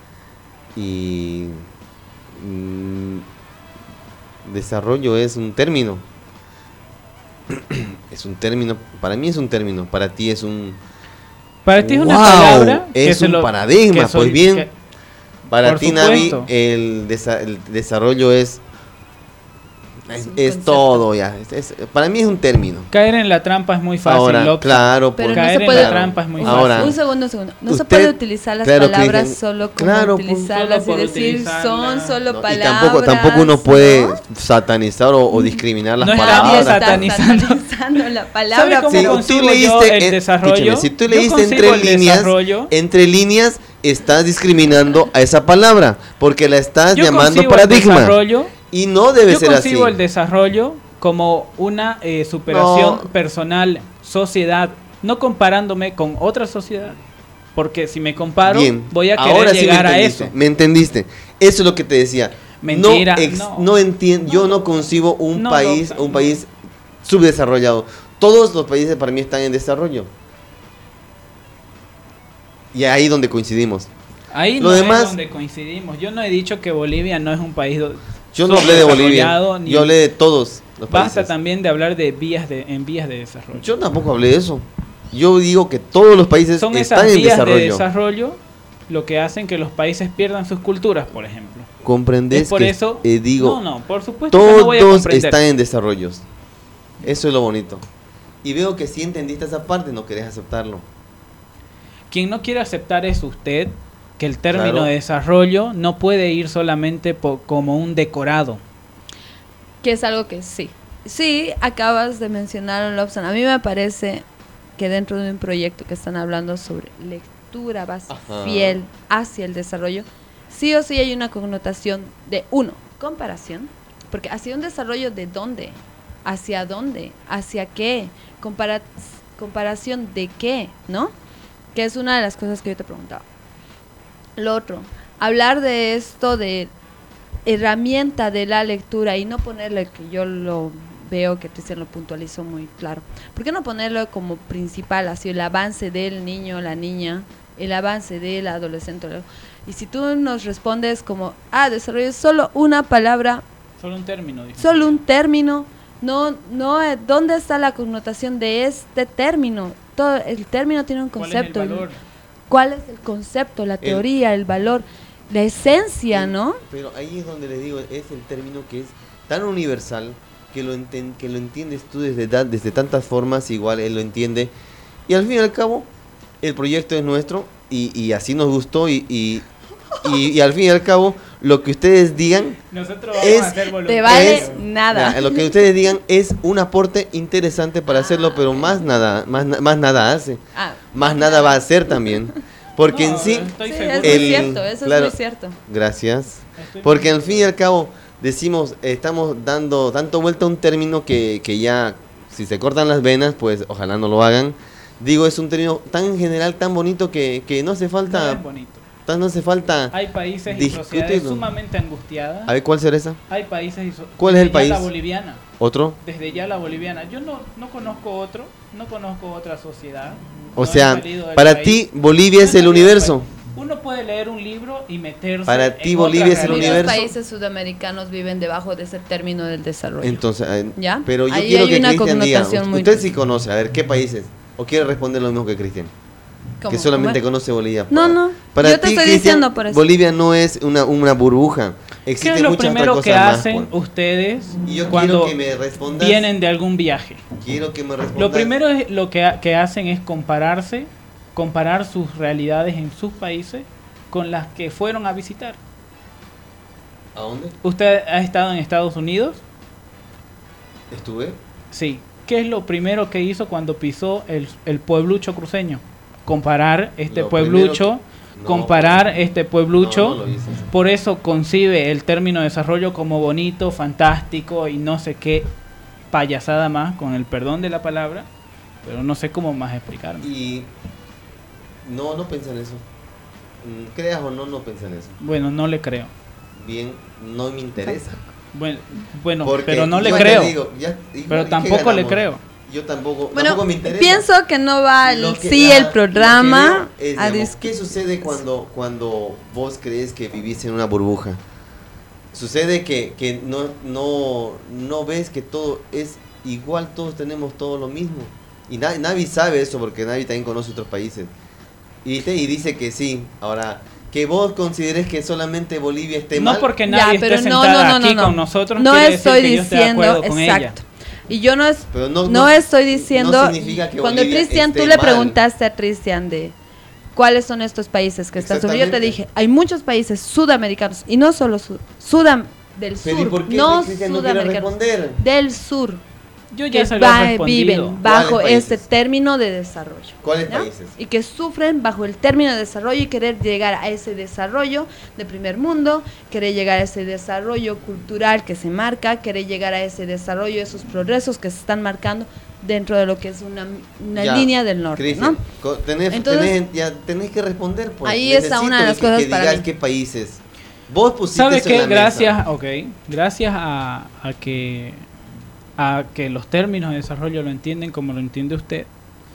Y mm, desarrollo es un término. Es un término, para mí es un término, para ti es un Para ti es una ¡Wow! palabra que Es se un lo- paradigma, que sol- pues bien. que- para Por ti Navi supuesto. el, desa- el desarrollo es es, un es concepto. todo ya. Es- es- para mí es un término. Caer en la trampa es muy fácil, Ahora, Lopsa. claro, Pero por- no Caer se en puede. la trampa es muy un, fácil. Ahora, un segundo, un segundo. No se usted- puede utilizar las claro, palabras Cristian, solo como claro, pues, utilizarlas solo por y decir utilizarlas. son solo No, y palabras. tampoco tampoco uno puede ¿no? satanizar o, o discriminar las No Nadie estamos palabras. está satanizando. satanizando la ¿Sabe palabra. cómo Sí, pero- concibo tú yo leíste el en- desarrollo? escúchame, si tú Yo leíste concibo entre el líneas, desarrollo. entre líneas estás discriminando a esa palabra porque la estás Yo llamando concibo el paradigma desarrollo, y no debe yo ser así. concibo el desarrollo como una eh, superación No. personal, sociedad, no comparándome con otra sociedad. Porque si me comparo, Bien, voy a querer ahora sí llegar me a entendiste, eso. Me entendiste. Eso es lo que te decía. Mentira, No, ex- no. no entiendo. Yo no concibo un No, país, no, un no. país subdesarrollado. Todos los países para mí están en desarrollo. Y ahí donde coincidimos. Ahí Lo no demás- es donde coincidimos. Yo no he dicho que Bolivia no es un país do- Yo no hablé de Bolivia. subdesarrollado, ni- Yo hablé de todos los Basta países. también de hablar de vías de en vías de desarrollo. Yo tampoco hablé de eso. Yo digo que todos los países Son están esas en vías de desarrollo. desarrollo lo que hacen que los países pierdan sus culturas, por ejemplo. ¿Comprendes? Es por que eso. eh, digo, no, no, por supuesto que no voy a todos comprender. están en desarrollos. Eso es lo bonito. Y veo que si entendiste esa parte, no querés aceptarlo. Quien no quiere aceptar es usted, que el término Claro. de desarrollo no puede ir solamente po- como un decorado. Que es algo que sí. Sí, acabas de mencionar, Lobson. A mí me parece que dentro de un proyecto que están hablando sobre lectura base Ajá. fiel hacia el desarrollo, sí o sí hay una connotación de, uno, comparación, porque hacia un desarrollo de dónde, hacia dónde, hacia qué, Compara- comparación de qué, ¿no? Que es una de las cosas que yo te preguntaba. Lo otro, hablar de esto de herramienta de la lectura y no ponerle, que yo lo veo que Cristian lo puntualizó muy claro, ¿por qué no ponerlo como principal, así el avance del niño, la niña, el avance del adolescente? Y si tú nos respondes como, ah, desarrollo es solo una palabra, Solo un término. dijo. solo un término, no, no, eh, ¿dónde está la connotación de este término? Todo, el término tiene un ¿Cuál es el concepto. el- valor? ¿Cuál es el concepto, la teoría, el valor, la esencia, no? Pero ahí es donde les digo, es el término que es tan universal que lo, enten- que lo entiendes tú desde, da- desde tantas formas, igual él lo entiende. Y al fin y al cabo, el proyecto es nuestro y, y así nos gustó y, y, y, y al fin y al cabo, lo que ustedes digan, Nosotros vamos Es- a hacer Te voluntarios. vale es- nada. na- lo que ustedes digan es un aporte interesante para hacerlo, pero más nada, más, na- más nada hace. Ah, Más nada va a hacer también. Porque No, en sí, estoy sí, seguro. eso es El- cierto, eso claro. es muy cierto. gracias. Estoy Porque seguro. al fin y al cabo decimos, estamos dando tanto vuelta a un término que, que ya, si se cortan las venas, pues ojalá no lo hagan. Digo, es un término tan general, tan bonito que, que no hace No falta es bonito. Entonces no hace falta. Hay países y discutirlo. sociedades sumamente angustiadas. A ver, ¿cuál será esa? Hay países y so- ¿Cuál es el desde ya país? La boliviana. ¿Otro? Desde ya la boliviana. Yo no, no conozco otro, no conozco otra sociedad. O No he sea, salido del para país. ti Bolivia No he es el salido del universo. país. Uno puede leer un libro y meterse. Para ti en Bolivia otra es el realidad. universo. Muchos países sudamericanos viven debajo de ese término del desarrollo. Entonces, eh, ¿Ya? pero yo Ahí quiero hay que una Cristian diga, connotación muy- usted sí conoce, a ver, ¿qué países? ¿O quiere responder lo mismo que Cristian? ¿Cómo? Que solamente ¿Cómo? conoce Bolivia. No, no. Para Yo te ti, estoy Cristian, diciendo por eso. Bolivia no es una, una burbuja. ¿Qué Existe es lo muchas primero otras que cosas más, hacen pues. ustedes Y yo cuando quiero que me respondas. vienen de algún viaje? Quiero que me respondas. Lo primero es lo que, ha- que hacen es compararse, comparar sus realidades en sus países con las que fueron a visitar. ¿A dónde? ¿Usted ha estado en Estados Unidos? Estuve. Sí. ¿Qué es lo primero que hizo cuando pisó el, el pueblucho cruceño? Comparar este Lo pueblucho, primero que- no, comparar este pueblucho. No, no lo hice. Por eso concibe el término desarrollo como bonito, fantástico y no sé qué payasada más, con el perdón de la palabra, pero no sé cómo más explicarme. Y no, no pensé en eso. Mm, Creas o no, no pensé en eso. Bueno, no le creo. Bien, no me interesa. Bueno, bueno Porque pero no le yo te creo. digo, ya- igual, pero ¿qué tampoco le ganamos? creo. Yo tampoco, Bueno, tampoco me interesa. pienso que no va el, Lo que- sí ah, el programa lo que veo es, a digamos, dis- ¿qué sucede cuando, cuando vos crees que vivís en una burbuja? Sucede que, que no, no, no ves que todo es igual, todos tenemos todo lo mismo. Y na- nadie sabe eso porque nadie también conoce otros países. Y, te, y dice que sí. Ahora, que vos consideres que solamente Bolivia esté No mal. porque Ya, nadie pero esté no, sentada no, no, aquí no, con no. nosotros No quiere decir estoy que yo esté de diciendo, acuerdo con ella. exacto. Y yo no es, Pero no, no- no- estoy diciendo, no significa que cuando Bolivia Cristian, tú esté le mal. preguntaste a Cristian de cuáles son estos países que están sobre, yo te Exactamente. dije, hay muchos países sudamericanos, y no solo su- sudam, del Pero ¿y sur, por qué no Cristian no quiere sudamericanos, responder? del sur, Yo ya que se lo he va- respondido. viven bajo ¿Cuáles este países? término de desarrollo. ¿Cuáles ¿ya? países? Y que sufren bajo el término de desarrollo y querer llegar a ese desarrollo de primer mundo, querer llegar a ese desarrollo cultural que se marca, querer llegar a ese desarrollo, esos progresos que se están marcando dentro de lo que es una, una Ya, línea del norte, Cristian, ¿no? co- tenés, Entonces, tenés- ya tenés que responder. Pues. ahí está una de las Necesito cosas que para digas mí. qué países. Vos pusiste ¿Sabe eso en qué? la Gracias, mesa. ok, gracias a, a que a que los términos de desarrollo lo entienden como lo entiende usted,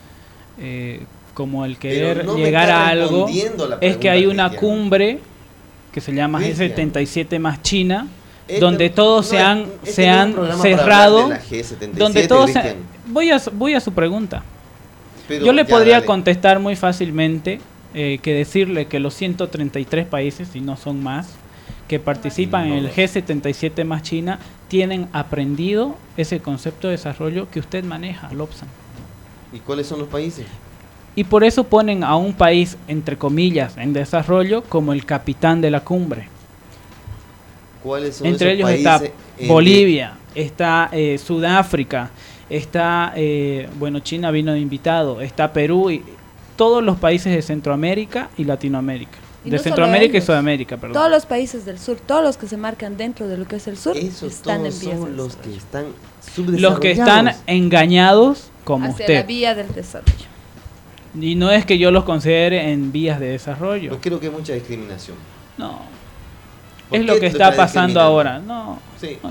eh, como el querer no me llegar está a algo, respondiendo la es que pregunta, hay una Cristian. cumbre que se llama G Cristian. setenta y siete más China, Este- donde todos no se es- han, este se no es un han programa para hablar cerrado, de la G setenta y siete, donde todos se- Cristian. voy a su- voy a su pregunta. Pero Yo le ya, podría dale. contestar muy fácilmente eh, que decirle que los ciento treinta y tres países, si no son más, que participan No en el lo G setenta y siete más China, tienen aprendido ese concepto de desarrollo que usted maneja, Lobsan. ¿Y cuáles son los países? Y por eso ponen a un país, entre comillas, en desarrollo como el capitán de la cumbre. ¿Cuáles son Entre esos ellos está países en Bolivia, está eh, Sudáfrica, está, eh, bueno, China vino de invitado, está Perú y todos los países de Centroamérica y Latinoamérica. Y De no solo Centroamérica y ellos. Sudamérica, perdón. Todos los países del sur, todos los que se marcan dentro de lo que es el sur, que- Esos están en todos vías son de los que desarrollo. están Los que están subdesarrollados. engañados como hacia usted. la vía del desarrollo. Y no es que yo los considere en vías de desarrollo. Yo creo que hay mucha discriminación. No. ¿Por Es qué lo que lo está está pasando discriminando? ahora. No. Sí. no, no.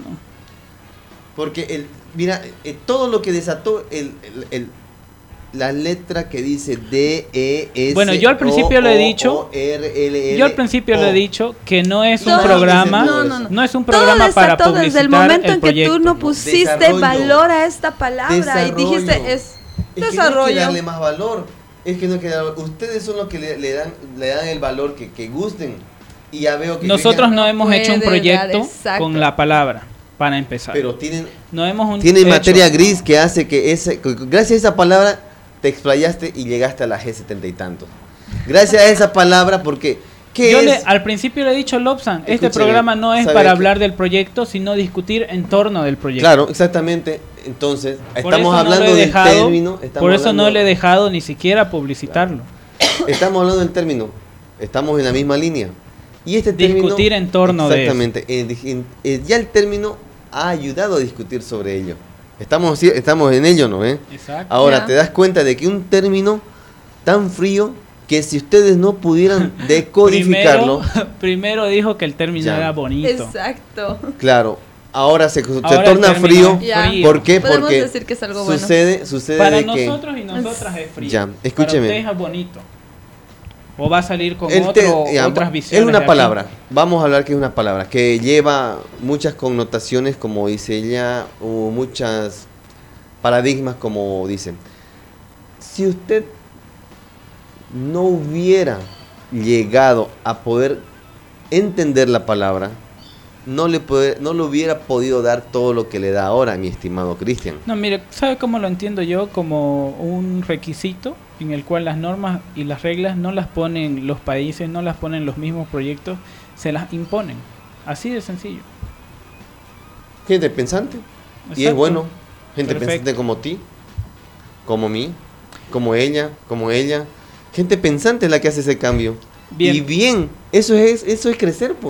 Porque el, mira, eh, todo lo que desató el, el- el- la letra que dice D, E, S. Bueno, yo al principio O, le he O, dicho- O, R, L, L, Yo al principio O. le he dicho que no es un Todo- programa, no, no, no. no es un Todo programa para desató desde el publicitar momento el en que proyecto. tú no pusiste Desarrollo. valor a esta palabra y Desarrollo. dijiste es Es que no hay que desarrollo. darle más valor. Es que no hay que darle- ustedes son los que le, le dan, le dan el valor que, que gusten. Y ya veo que Nosotros Cristian- no hemos hecho un puede dar, proyecto exacto. con la palabra, para empezar. Pero tienen, no hemos un- tienen hecho- materia gris que hace que ese, que gracias a esa palabra te explayaste y llegaste a la G setenta y tantos. Gracias a esa palabra, porque ¿qué Yo es? le- al principio le he dicho, Lobsan, este Escúcheme, programa no es ¿sabe para qué? hablar del proyecto, sino discutir en torno del proyecto. Claro, exactamente. Entonces, Por estamos eso no hablando le he del dejado- término. Estamos Por eso no hablando- le he dejado ni siquiera publicitarlo. Estamos hablando del término. Estamos en la misma línea. Y este término. Discutir en torno de Exactamente. eh, dij- en- eh, ya el término ha ayudado a discutir sobre ello. Estamos, sí, estamos en ello, ¿no? ¿Eh? Exacto. Ahora, Ya. te das cuenta de que un término tan frío que si ustedes no pudieran decodificarlo... Primero, primero dijo que el término Ya. era bonito. Exacto. Claro, ahora se, se Ahora el torna término frío. es Ya. frío. ¿Por qué? Podemos Porque decir que es algo bueno. sucede, sucede Para de que... nosotros y nosotras es frío. Ya, Para escúcheme. ustedes es bonito. O va a salir con El te- otro, ya, otras es visiones. de una aquí. palabra, vamos a hablar que es una palabra, que lleva muchas connotaciones, como dice ella, o muchas paradigmas, como dicen. Si usted no hubiera llegado a poder entender la palabra, no le, puede, no le hubiera podido dar todo lo que le da ahora, mi estimado Cristian. No, mire, ¿sabe cómo lo entiendo yo? Como un requisito en el cual las normas y las reglas no las ponen los países, no las ponen los mismos proyectos, se las imponen. Así de sencillo. Gente pensante, y es Exacto. bueno, gente Perfecto. pensante como ti, como mí, como ella, como ella. Gente pensante es la que hace ese cambio. Bien. Y bien, eso es, eso es crecer, pues.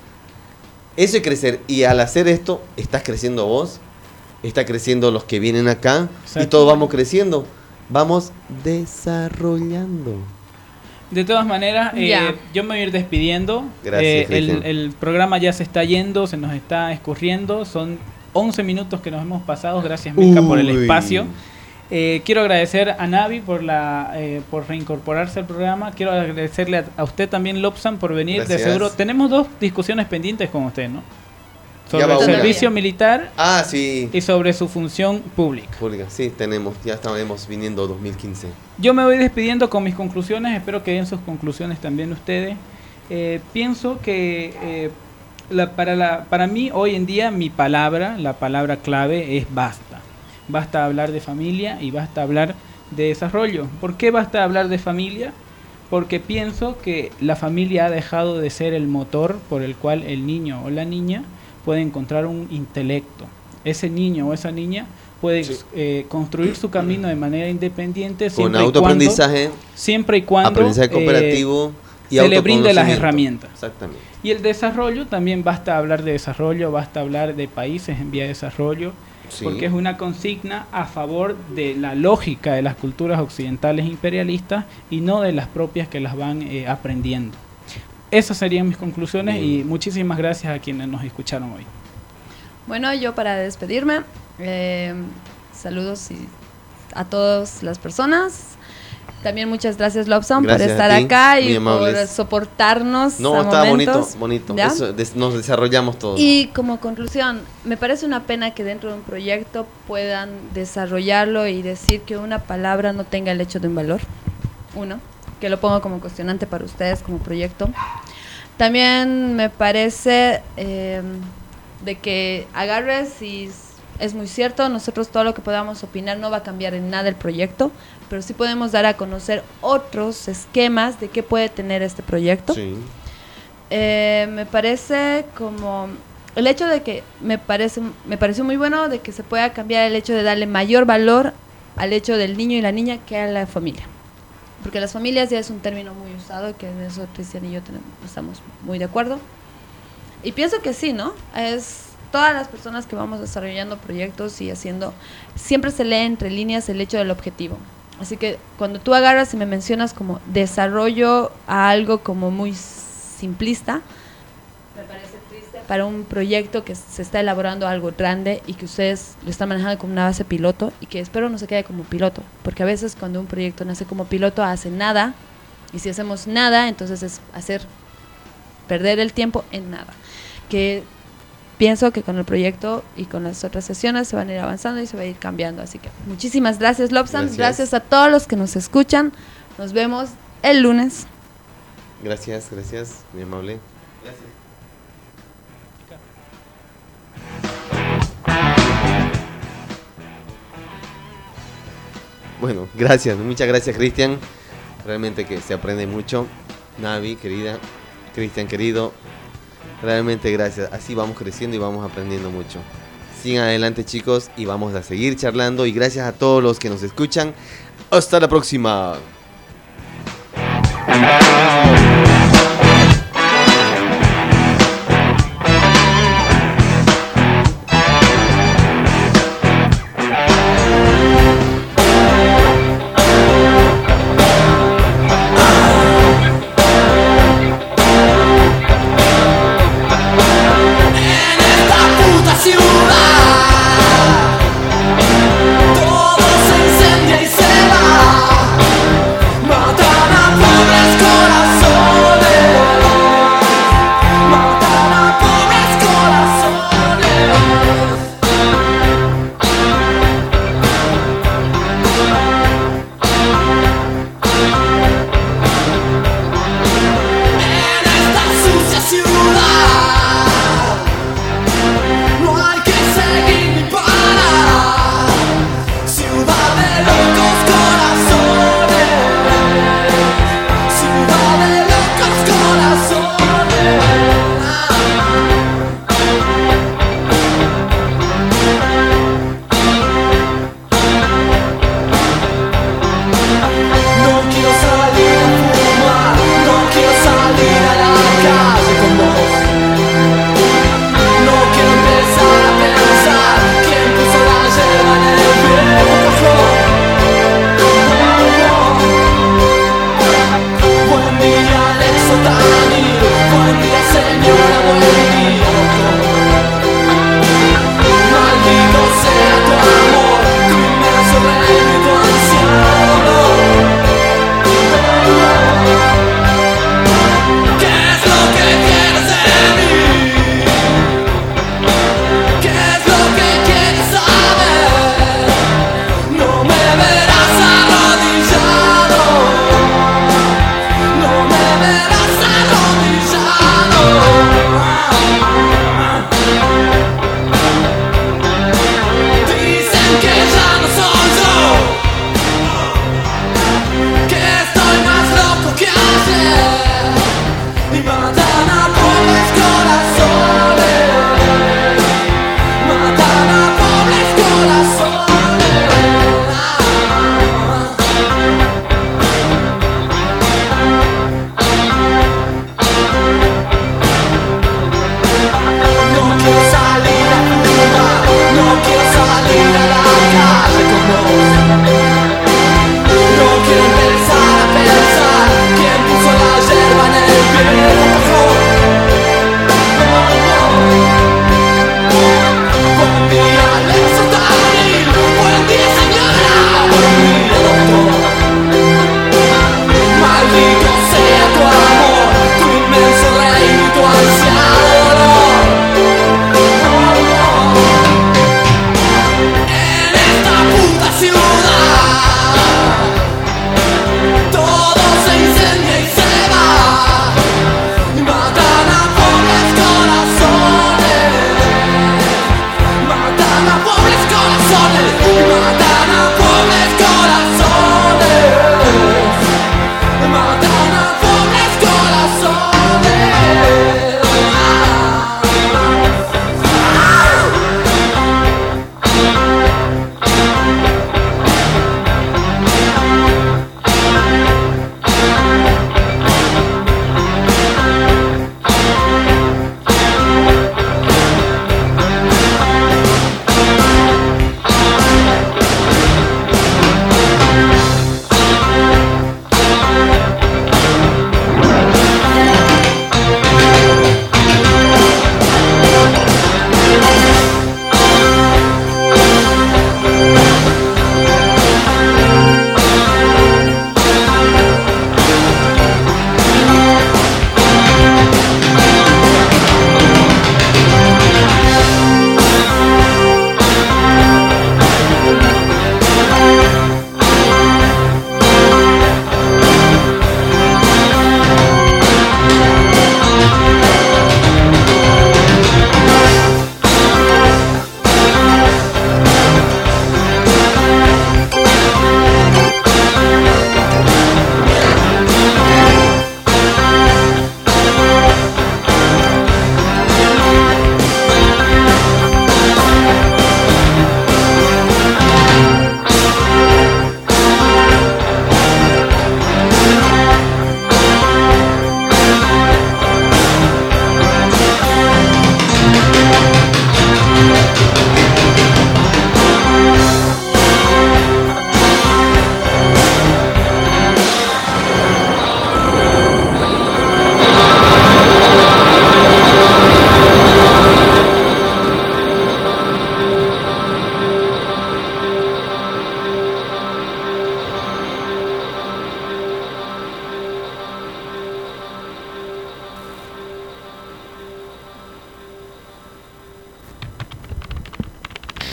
Eso es crecer. Y al hacer esto, estás creciendo vos, está creciendo los que vienen acá, Exacto. y todos vamos creciendo. Vamos desarrollando. De todas maneras, eh, Ya. yo me voy a ir despidiendo. Gracias, Eh, el, Cristian. el programa ya se está yendo, se nos está escurriendo. Son once minutos que nos hemos pasado. Gracias, Milka, por el Uy. espacio. Eh, quiero agradecer a Navi por la eh, por reincorporarse al programa. Quiero agradecerle a, a usted también, Lobsan, por venir. Gracias. De seguro tenemos dos discusiones pendientes con usted, ¿no? Sobre Ya va el una. servicio militar Ah, sí. y sobre su función pública. Pública, sí, tenemos, ya estaremos viniendo dos mil quince. Yo me voy despidiendo con mis conclusiones, espero que den sus conclusiones también ustedes. Eh, pienso que eh, la, para, la, para mí hoy en día mi palabra, la palabra clave es basta. Basta hablar de familia y basta hablar de desarrollo. ¿Por qué basta hablar de familia? Porque pienso que la familia ha dejado de ser el motor por el cual el niño o la niña puede encontrar un intelecto. Ese niño o esa niña puede Sí. eh, construir su camino de manera independiente Con siempre y autoaprendizaje, cuando, siempre y cuando aprendizaje eh, cooperativo y se le brinde las autoconocimiento. herramientas. Exactamente. Y el desarrollo, también basta hablar de desarrollo, basta hablar de países en vía de desarrollo, Sí. porque es una consigna a favor de la lógica de las culturas occidentales imperialistas y no de las propias que las van eh, aprendiendo. Esas serían mis conclusiones Bien. y muchísimas gracias a quienes nos escucharon hoy. Bueno, yo para despedirme, eh, saludos y a todas las personas. También muchas gracias, Lobson, por Gracias a estar ti, acá muy y amables. por soportarnos. No, a está bonito, momentos, bonito. ¿ya? Eso, des- nos desarrollamos todos. Y como conclusión, me parece una pena que dentro de un proyecto puedan desarrollarlo y decir que una palabra no tenga el hecho de un valor. Uno, que lo pongo como cuestionante para ustedes como proyecto. También me parece eh, de que agarres y s- es muy cierto, nosotros todo lo que podamos opinar no va a cambiar en nada el proyecto, pero sí podemos dar a conocer otros esquemas de qué puede tener este proyecto. Sí. Eh, me parece como el hecho de que me parece me pareció muy bueno de que se pueda cambiar el hecho de darle mayor valor al hecho del niño y la niña que a la familia, porque las familias ya es un término muy usado, que en eso Cristian y yo tenemos, estamos muy de acuerdo, y pienso que sí, ¿no? Es todas las personas que vamos desarrollando proyectos y haciendo, siempre se lee entre líneas el hecho del objetivo. Así que cuando tú agarras y me mencionas como desarrollo a algo como muy simplista, me parece triste para un proyecto que se está elaborando algo grande y que ustedes lo están manejando como una base piloto y que espero no se quede como piloto, porque a veces cuando un proyecto nace como piloto hace nada, y si hacemos nada, entonces es hacer perder el tiempo en nada. Que pienso que con el proyecto y con las otras sesiones se van a ir avanzando y se va a ir cambiando. Así que muchísimas gracias, Lobsan. Gracias. Gracias a todos los que nos escuchan. Nos vemos el lunes. Gracias, gracias, muy amable. Gracias. Bueno, gracias, muchas gracias, Cristian. Realmente que se aprende mucho. Navi, querida, Cristian, querido. Realmente gracias. Así vamos creciendo y vamos aprendiendo mucho. Sigan adelante, chicos, y vamos a seguir charlando. Y gracias a todos los que nos escuchan. Hasta la próxima.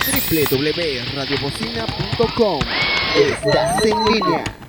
doble u doble u doble u punto radio bocina punto com. Estás en línea.